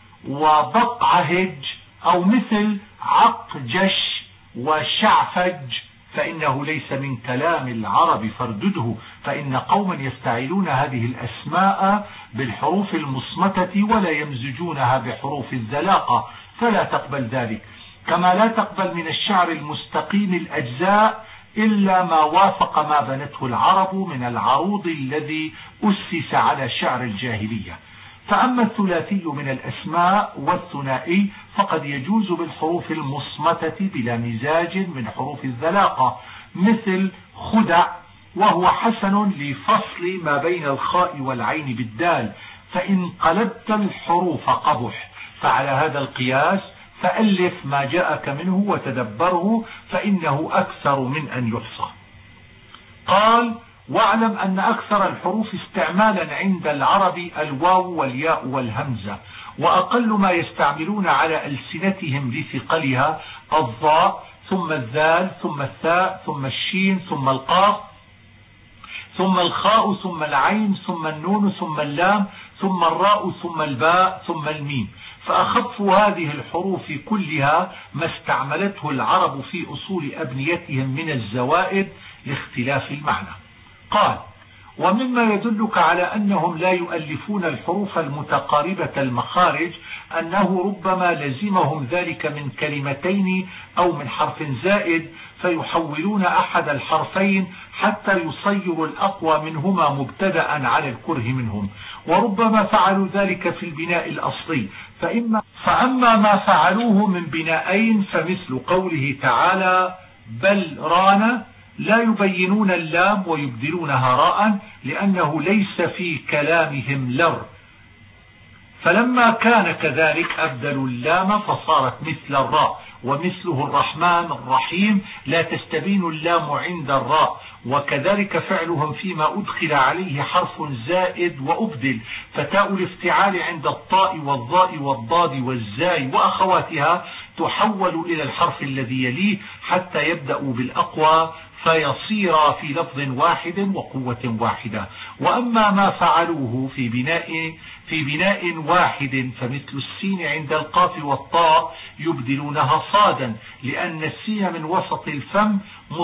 وبقعهج، أو مثل عقجش وشعفج، فإنه ليس من كلام العرب فاردده، فإن قوما يستعيلون هذه الأسماء بالحروف المصمتة ولا يمزجونها بحروف الذلاقة، فلا تقبل ذلك. كما لا تقبل من الشعر المستقيم الأجزاء إلا ما وافق ما بنته العرب من العروض الذي أسس على شعر الجاهلية. فأما الثلاثي من الأسماء والثنائي فقد يجوز بالحروف المصمتة بلا مزاج من حروف الذلاقة، مثل خدع، وهو حسن لفصل ما بين الخاء والعين بالدال، فإن قلبت الحروف قبح. فعلى هذا القياس فألف ما جاءك منه وتدبره، فإنه أكثر من أن يحصى. قال: واعلم أن أكثر الحروف استعمالا عند العرب الواو والياء والهمزة، وأقل ما يستعملون على ألسنتهم لثقلها الضاء ثم الذال ثم الثاء ثم الشين ثم القاف ثم الخاء ثم العين ثم النون ثم اللام ثم الراء ثم الباء ثم الميم. فأخف هذه الحروف كلها ما استعملته العرب في أصول أبنيتهم من الزوائد لاختلاف المعنى. قال: ومما يدلك على أنهم لا يؤلفون الحروف المتقاربة المخارج أنه ربما لزمهم ذلك من كلمتين أو من حرف زائد، فيحولون أحد الحرفين حتى يصير الأقوى منهما مبتدأ على الكره منهم، وربما فعلوا ذلك في البناء الأصلي. فإما فأما ما فعلوه من بنائين فمثل قوله تعالى: بل ران، لا يبينون اللام ويبدلونها راء لأنه ليس في كلامهم لر، فلما كان كذلك أبدلوا اللام فصارت مثل الراء. ومثله الرحمن الرحيم لا تستبين اللام عند الراء، وكذلك فعلهم فيما أدخل عليه حرف زائد وأبدل، فتاء الافتعال عند الطاء والضاء والضاد والزاي وأخواتها تحول إلى الحرف الذي يليه حتى يبدأوا بالأقوى فيصير في لفظ واحد وقوة واحدة. وأما ما فعلوه في بناء في بناء واحد فمثل السين عند القاف والطاء يبدلونها صادا، لأن السين من وسط الفم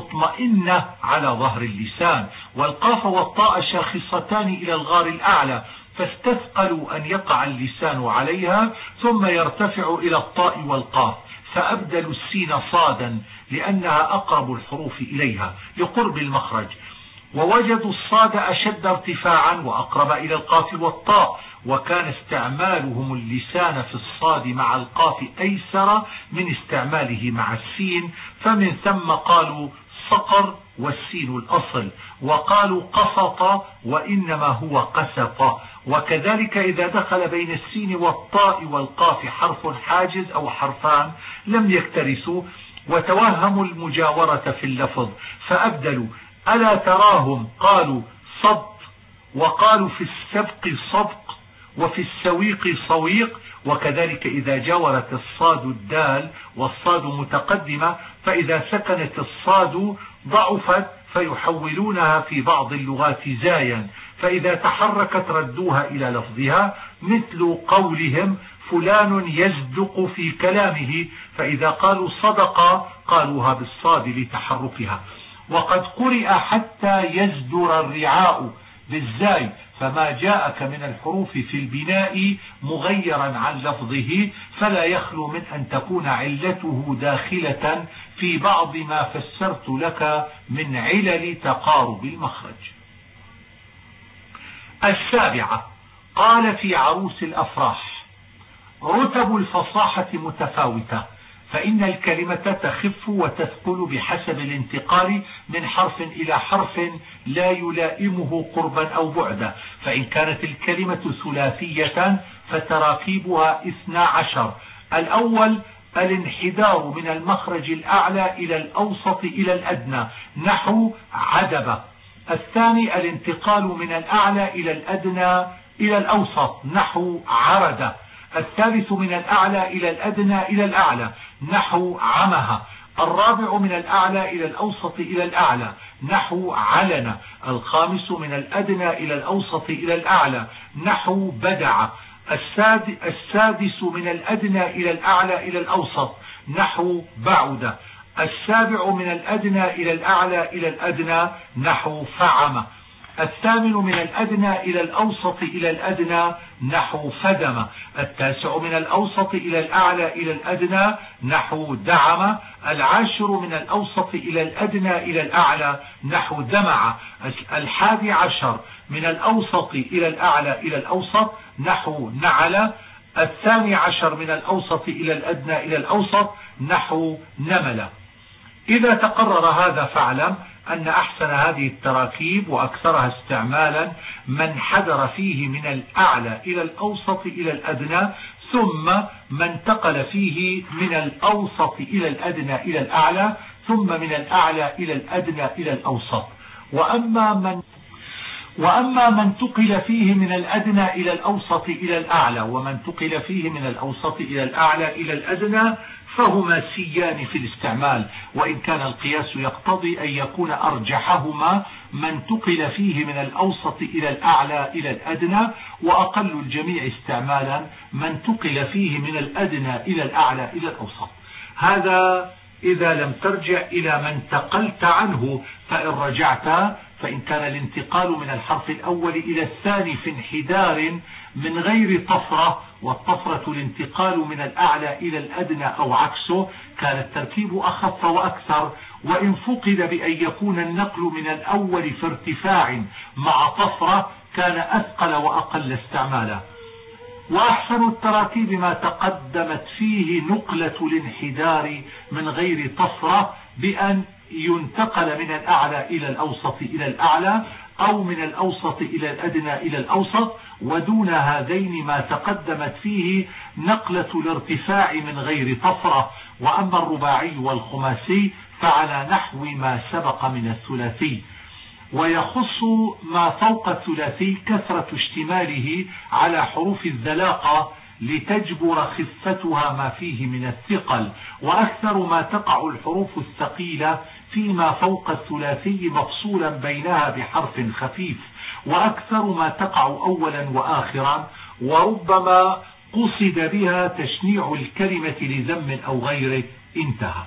مطمئنة على ظهر اللسان، والقاف والطاء شاخصتان إلى الغار الأعلى، فاستثقلوا أن يقع اللسان عليها ثم يرتفع إلى الطاء والقاف، فأبدلوا السين صادا لأنها أقرب الحروف إليها لقرب المخرج، ووجدوا الصاد أشد ارتفاعا وأقرب إلى القاف والطاء، وكان استعمالهم اللسان في الصاد مع القاف أيسر من استعماله مع السين، فمن ثم قالوا صقر والسين الأصل، وقالوا قسط وإنما هو قسط. وكذلك إذا دخل بين السين والطاء والقاف حرف حاجز أو حرفان لم يكترثوا وتوهموا المجاورة في اللفظ فأبدلوا. ألا تراهم قالوا صد، وقالوا في السبق صبق، وفي السويق صويق. وكذلك إذا جاورت الصاد الدال والصاد متقدمة، فإذا سكنت الصاد ضعفت فيحولونها في بعض اللغات زايا، فإذا تحركت ردوها إلى لفظها، مثل قولهم فلان يصدق في كلامه، فإذا قالوا صدق قالوها بالصاد لتحركها. وقد قرئ حتى يزدر الرعاء بالزاي، فما جاءك من الحروف في البناء مغيرا عن لفظه فلا يخلو من أن تكون علته داخلة في بعض ما فسرت لك من علل تقارب المخرج. السابعة، قال في عروس الأفراح: رتب الفصاحة متفاوتة، فإن الكلمة تخف وتثقل بحسب الانتقال من حرف إلى حرف لا يلائمه قربا أو بعدا. فإن كانت الكلمة ثلاثية فتراكيبها اثنا عشر: الأول الانحدار من المخرج الأعلى إلى الأوسط إلى الأدنى نحو عدب. الثاني الانتقال من الأعلى إلى الأدنى إلى الأوسط نحو عرد. الثالث من الأعلى إلى الأدنى إلى الأعلى نحو عمها. الرابع من الأعلى إلى الأوسط إلى الأعلى نحو علن. الخامس من الأدنى إلى الأوسط إلى الأعلى نحو بدع. السادس من الأدنى إلى الأعلى إلى الأوسط نحو بعد. السابع من الأدنى إلى الأعلى إلى الأدنى نحو فعم. الثامن من الأدنى إلى الأوسط إلى الأدنى نحو فدم. التاسع من الأوسط إلى الأعلى إلى الأدنى نحو دعم. العاشر من الأوسط إلى الأدنى إلى الأعلى نحو دمع. الحادي عشر من الأوسط إلى الأعلى إلى الأوسط نحو نعل. الثاني عشر من الأوسط إلى الأدنى إلى الأوسط نحو نمل. إذا تقرر هذا فاعلم أن أحسن هذه التراكيب وأكثرها استعمالا من حدر فيه من الأعلى إلى الأوسط إلى الأدنى، ثم من انتقل فيه من الأوسط إلى الأدنى إلى الأعلى، ثم من الأعلى إلى الأدنى إلى الأوسط. وأما من وأما من انتقل فيه من الأدنى إلى الأوسط إلى الأعلى، ومن انتقل فيه من الأوسط إلى الأعلى إلى الأدنى، فهما سيان في الاستعمال، وإن كان القياس يقتضي أن يكون أرجحهما من انتقل فيه من الأوسط إلى الأعلى إلى الأدنى، وأقل الجميع استعمالا من انتقل فيه من الأدنى إلى الأعلى إلى الأوسط. هذا إذا لم ترجع إلى من انتقلت عنه، فإن رجعت فإن كان الانتقال من الحرف الأول إلى الثاني في انحدار من غير طفرة، والطفرة الانتقال من الأعلى إلى الأدنى أو عكسه، كان التركيب أخف وأكثر. وإن فقد بأن يكون النقل من الأول في ارتفاع مع طفرة، كان أثقل وأقل استعمالا. وأحسن التراكيب ما تقدمت فيه نقلة الانحدار من غير طفرة، بأن ينتقل من الأعلى إلى الأوسط إلى الأعلى، أو من الأوسط إلى الأدنى إلى الأوسط، ودون هذين ما تقدمت فيه نقلة الارتفاع من غير طفرة. وأما الرباعي والخماسي فعلى نحو ما سبق من الثلاثي. ويخص ما فوق الثلاثي كثرة اشتماله على حروف الذلاقة لتجبر خفتها ما فيه من الثقل، وأكثر ما تقع الحروف الثقيلة فيما فوق الثلاثي مفصولا بينها بحرف خفيف، وأكثر ما تقع أولا وآخرا، وربما قصد بها تشنيع الكلمة لذم أو غيره. انتهى.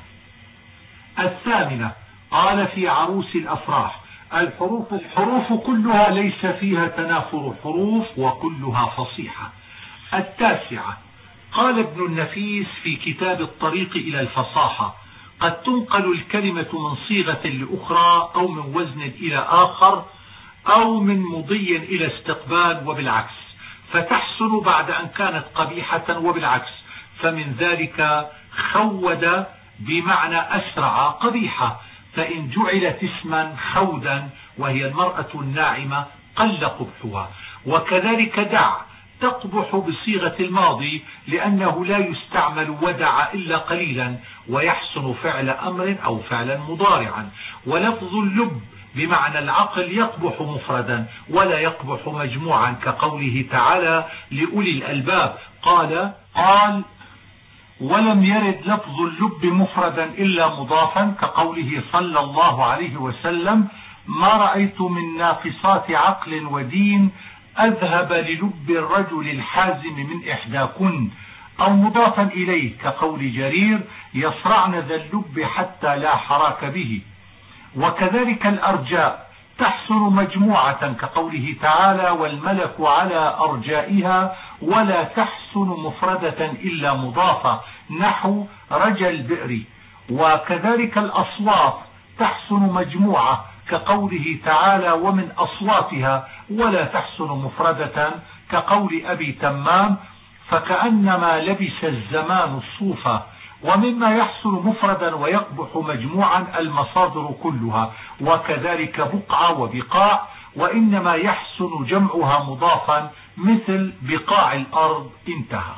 الثامنة، قال في عروس الأفراح: الحروف الحروف كلها ليس فيها تنافر حروف، وكلها فصيحة. التاسعة، قال ابن النفيس في كتاب الطريق إلى الفصاحة: قد تنقل الكلمة من صيغة لأخرى، أو من وزن إلى آخر، أو من مضي إلى استقبال، وبالعكس، فتحسن بعد أن كانت قبيحة، وبالعكس. فمن ذلك خود بمعنى أسرع قبيحة، فإن جعلت اسما خودا وهي المرأة الناعمة قل قبحها. وكذلك دع تقبح بصيغة الماضي، لأنه لا يستعمل ودع إلا قليلا، ويحسن فعل أمر أو فعلا مضارعا. ولفظ اللب بمعنى العقل يقبح مفردا ولا يقبح مجموعا، كقوله تعالى لأولي الألباب: قال قال ولم يرد لفظ اللب مفردا إلا مضافا، كقوله صلى الله عليه وسلم: ما رأيت من ناقصات عقل ودين أذهب للب الرجل الحازم من إحداكن، أو مضافا إليه، كقول جرير: يصرعن ذا اللب حتى لا حراك به. وكذلك الأرجاء تحسن مجموعة، كقوله تعالى: والملك على أرجائها، ولا تحسن مفردة إلا مضافة، نحو رجى البئر. وكذلك الأصوات تحسن مجموعة، كقوله تعالى: ومن أصواتها، ولا تحسن مفردة، كقول أبي تمام: فكأنما لبس الزمان الصوفة. ومما يحسن مفردا ويقبح مجموعا المصادر كلها، وكذلك بقعة وبقاع، وإنما يحسن جمعها مضافا، مثل بقاع الأرض. انتهى.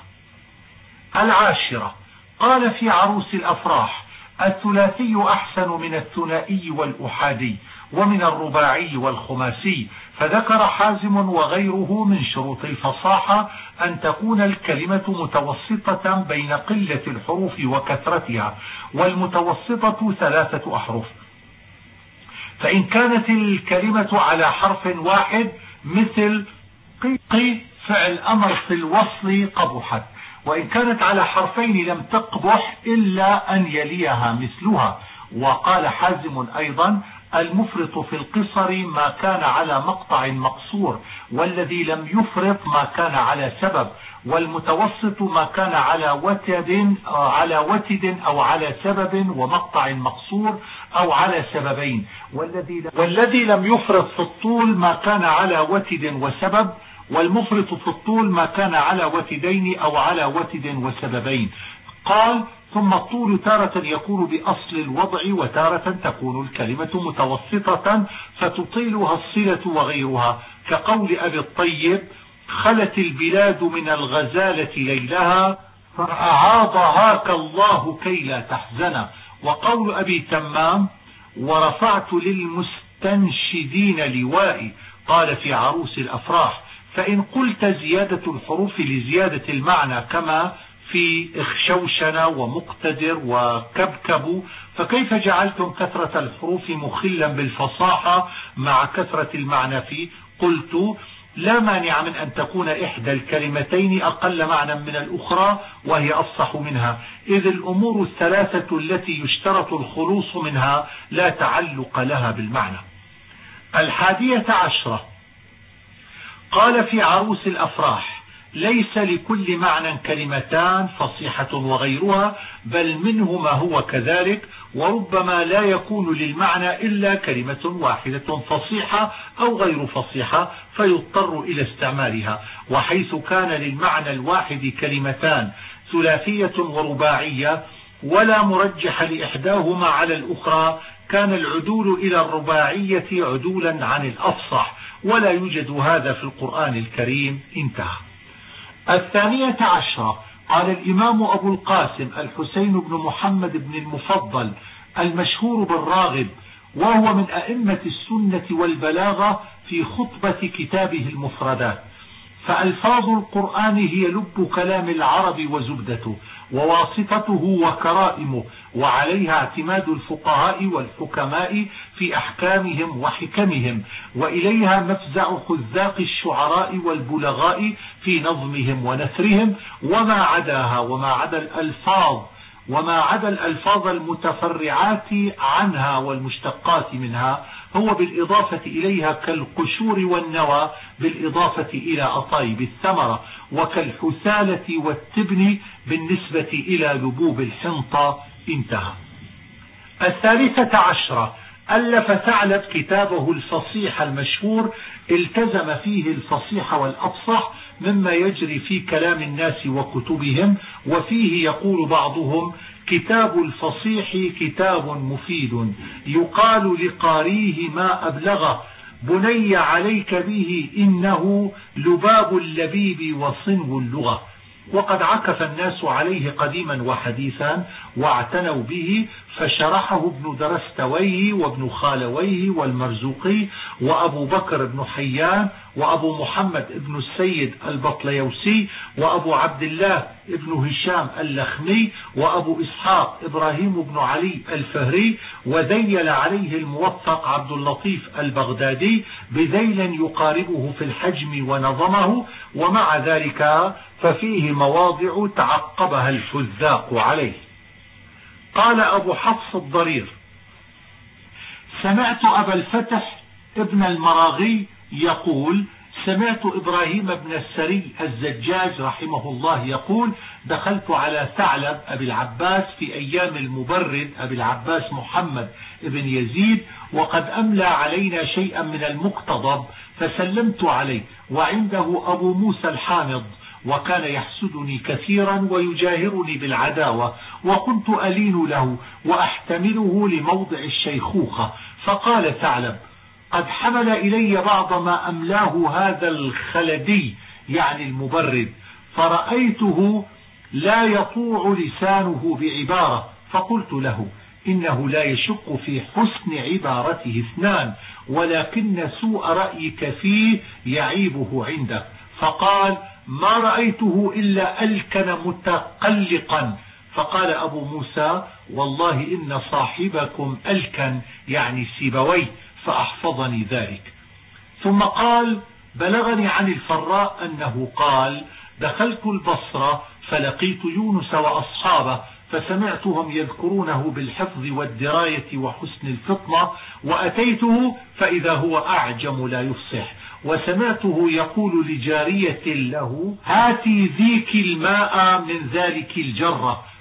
العاشرة، قال في عروس الأفراح: الثلاثي أحسن من الثنائي والأحادي، ومن الرباعي والخماسي. فذكر حازم وغيره من شروط الفصاحة أن تكون الكلمة متوسطة بين قلة الحروف وكثرتها، والمتوسطة ثلاثة أحرف. فإن كانت الكلمة على حرف واحد، مثل قي فعل أمر في الوصل قبحت، وإن كانت على حرفين لم تقبح إلا أن يليها مثلها. وقال حازم أيضا: المفرط في القصر ما كان على مقطع مقصور، والذي لم يفرط ما كان على سبب، والمتوسط ما كان على وتد على وتد أو على سبب ومقطع مقصور أو على سببين، والذي والذي لم يفرط في الطول ما كان على وتد وسبب، والمفرط في الطول ما كان على وتدين أو على وتد وسببين. قال: ثم الطول تارة يكون بأصل الوضع، وتارة تكون الكلمة متوسطة فتطيلها الصلة وغيرها، كقول أبي الطيب: خلت البلاد من الغزالة ليلها فأعاضهاك الله كي لا تحزن. وقول أبي تمام: ورفعت للمستنشدين لوائي، قال في عروس الأفراح. فإن قلت زيادة الحروف لزيادة المعنى كما في اخشوشن ومقتدر وكبكب، فكيف جعلتم كثرة الحروف مخلا بالفصاحة مع كثرة المعنى فيه؟ قلت: لا مانع من أن تكون إحدى الكلمتين أقل معنى من الأخرى وهي أفصح منها، إذ الأمور الثلاثة التي يشترط الخلوص منها لا تعلق لها بالمعنى. الحادية عشرة قال في عروس الأفراح: ليس لكل معنى كلمتان فصيحة وغيرها، بل منه ما هو كذلك، وربما لا يكون للمعنى إلا كلمة واحدة فصيحة أو غير فصيحة فيضطر إلى استعمالها. وحيث كان للمعنى الواحد كلمتان ثلاثية ورباعية ولا مرجح لإحداهما على الأخرى، كان العدول إلى الرباعية عدولا عن الأفصح، ولا يوجد هذا في القرآن الكريم. انتهى. الثانية عشرة قال الإمام أبو القاسم الحسين بن محمد بن المفضل المشهور بالراغب، وهو من أئمة السنة والبلاغة، في خطبة كتابه المفردات: فألفاظ القرآن هي لب كلام العرب وزبدته وواسطته وكرائمه، وعليها اعتماد الفقهاء والحكماء في أحكامهم وحكمهم، وإليها مفزع خذاق الشعراء والبلغاء في نظمهم ونثرهم، وما عداها وما عدا الألفاظ وما عدا الألفاظ المتفرعات عنها والمشتقات منها هو بالإضافة إليها كالقشور والنوى بالإضافة إلى أطايب الثمرة، وكالحثالة والتبن بالنسبة إلى لبوب الحنطة. انتهى. الثالثة عشرة ألف ثعلب كتابه الفصيح المشهور، التزم فيه الفصيح والأفصح مما يجري في كلام الناس وكتبهم، وفيه يقول بعضهم: كتاب الفصيح كتاب مفيد، يقال لقاريه ما أبلغه، بني عليك به إنه لباب اللبيب وصنو اللغة. وقد عكف الناس عليه قديما وحديثا واعتنوا به، فشرحه ابن درستويه وابن خالويه والمرزوقي وأبو بكر بن حيان وأبو محمد بن السيد البطليوسي وأبو عبد الله بن هشام اللخمي وأبو إسحاق إبراهيم بن علي الفهري، وذيل عليه الموفق عبد اللطيف البغدادي بذيل يقاربه في الحجم ونظمه، ومع ذلك ففيه مواضع تعقبها الحذاق عليه. قال أبو حفص الضرير: سمعت أبا الفتح ابن المراغي يقول: سمعت إبراهيم بن السري الزجاج رحمه الله يقول: دخلت على ثعلب أبي العباس في أيام المبرد أبي العباس محمد بن يزيد، وقد أملى علينا شيئا من المقتضب، فسلمت عليه، وعنده أبو موسى الحامض، وكان يحسدني كثيرا ويجاهرني بالعداوة، وكنت ألين له وأحتمله لموضع الشيخوخة. فقال ثعلب: قد حمل إلي بعض ما أملاه هذا الخلدي، يعني المبرد، فرأيته لا يطوع لسانه بعبارة، فقلت له: إنه لا يشك في حسن عبارته اثنان، ولكن سوء رأيك فيه يعيبه عندك. فقال: ما رأيته إلا ألكن متقلقا. فقال أبو موسى: والله إن صاحبكم ألكن، يعني سيبويه، فأحفظني ذلك. ثم قال: بلغني عن الفراء أنه قال: دخلت البصرة فلقيت يونس وأصحابه، فسمعتهم يذكرونه بالحفظ والدراية وحسن الفطنة، وأتيته فإذا هو أعجم لا يفصح، وسمعته يقول لجارية له: هاتي ذيك الماء من ذلك الجرة،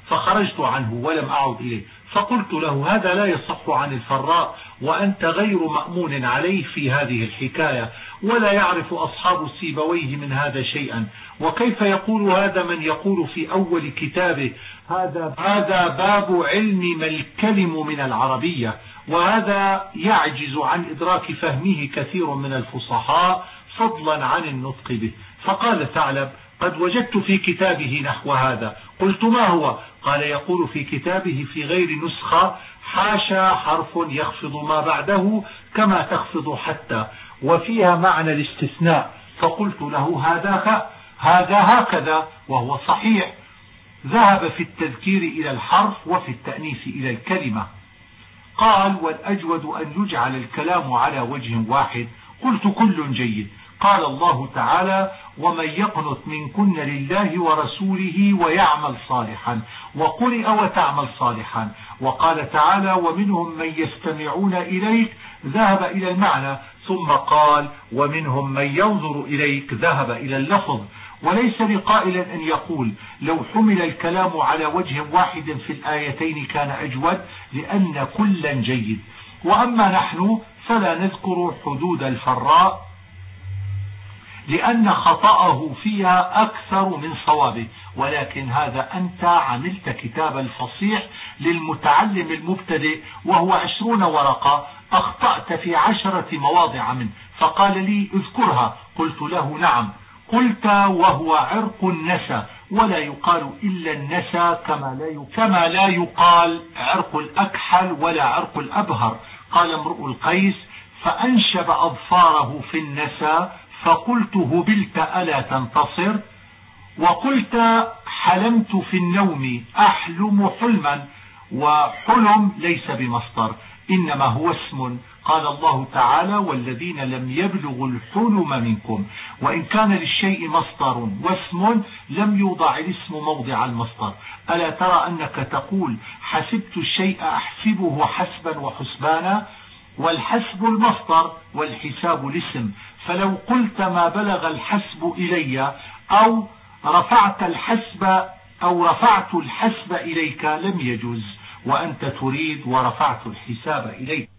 فخرجت عنه ولم أعد إليه، فقلت له هذا لا يصح عن الفراء وأنت غير مأمون عليه في هذه الحكاية، ولا يعرف أصحاب سيبويه من هذا شيئا، وكيف يقول هذا من يقول في أول كتابه هذا, هذا باب علم ما الكلم من العربية، وهذا يعجز عن إدراك فهمه كثير من الفصحاء فضلا عن النطق به. فقال ثعلب قد وجدت في كتابه نحو هذا. قلت ما هو؟ قال يقول في كتابه في غير نسخة حاشا حرف يخفض ما بعده كما تخفض حتى، وفيها معنى الاستثناء. فقلت له هذا هذا هكذا وهو صحيح. ذهب في التذكير إلى الحرف وفي التأنيث إلى الكلمة. قال والأجود أن يجعل الكلام على وجه واحد. قلت كل جيد. قال الله تعالى ومن يقنط منكن لله ورسوله ويعمل صالحا، وقرئ وتعمل صالحا. وقال تعالى ومنهم من يستمعون إليك ذهب إلى المعنى، ثم قال ومنهم من ينظر إليك ذهب إلى اللفظ. وليس لقائل أن يقول لو حمل الكلام على وجه واحد في الآيتين كان أجود، لأن كلا جيد. وأما نحن فلا نذكر حدود الفراء لأن خطأه فيها أكثر من صوابه، ولكن هذا أنت عملت كتاب الفصيح للمتعلم المبتدئ وهو عشرون ورقة، أخطأت في عشرة مواضع منه، فقال لي اذكرها. قلت له نعم. قلت وهو عرق النسى، ولا يقال إلا النسى كما لا كما لا يقال عرق الأكحل ولا عرق الأبهر. قال امرؤ القيس فأنشب أظفاره في النسى، فقلت هبلت ألا تنتصر. وقلت حلمت في النوم أحلم حلما، وحلم ليس بمصدر إنما هو اسم. قال الله تعالى والذين لم يبلغوا الحلم منكم. وإن كان للشيء مصدر واسم لم يوضع الاسم موضع المصدر. ألا ترى أنك تقول حسبت الشيء أحسبه حسبا وحسبانا، والحسب المصدر والحساب الاسم. فلو قلت ما بلغ الحسب إلي أو رفعت الحسب أو رفعت الحسب إليك لم يجوز، وأنت تريد ورفعت الحساب إليك.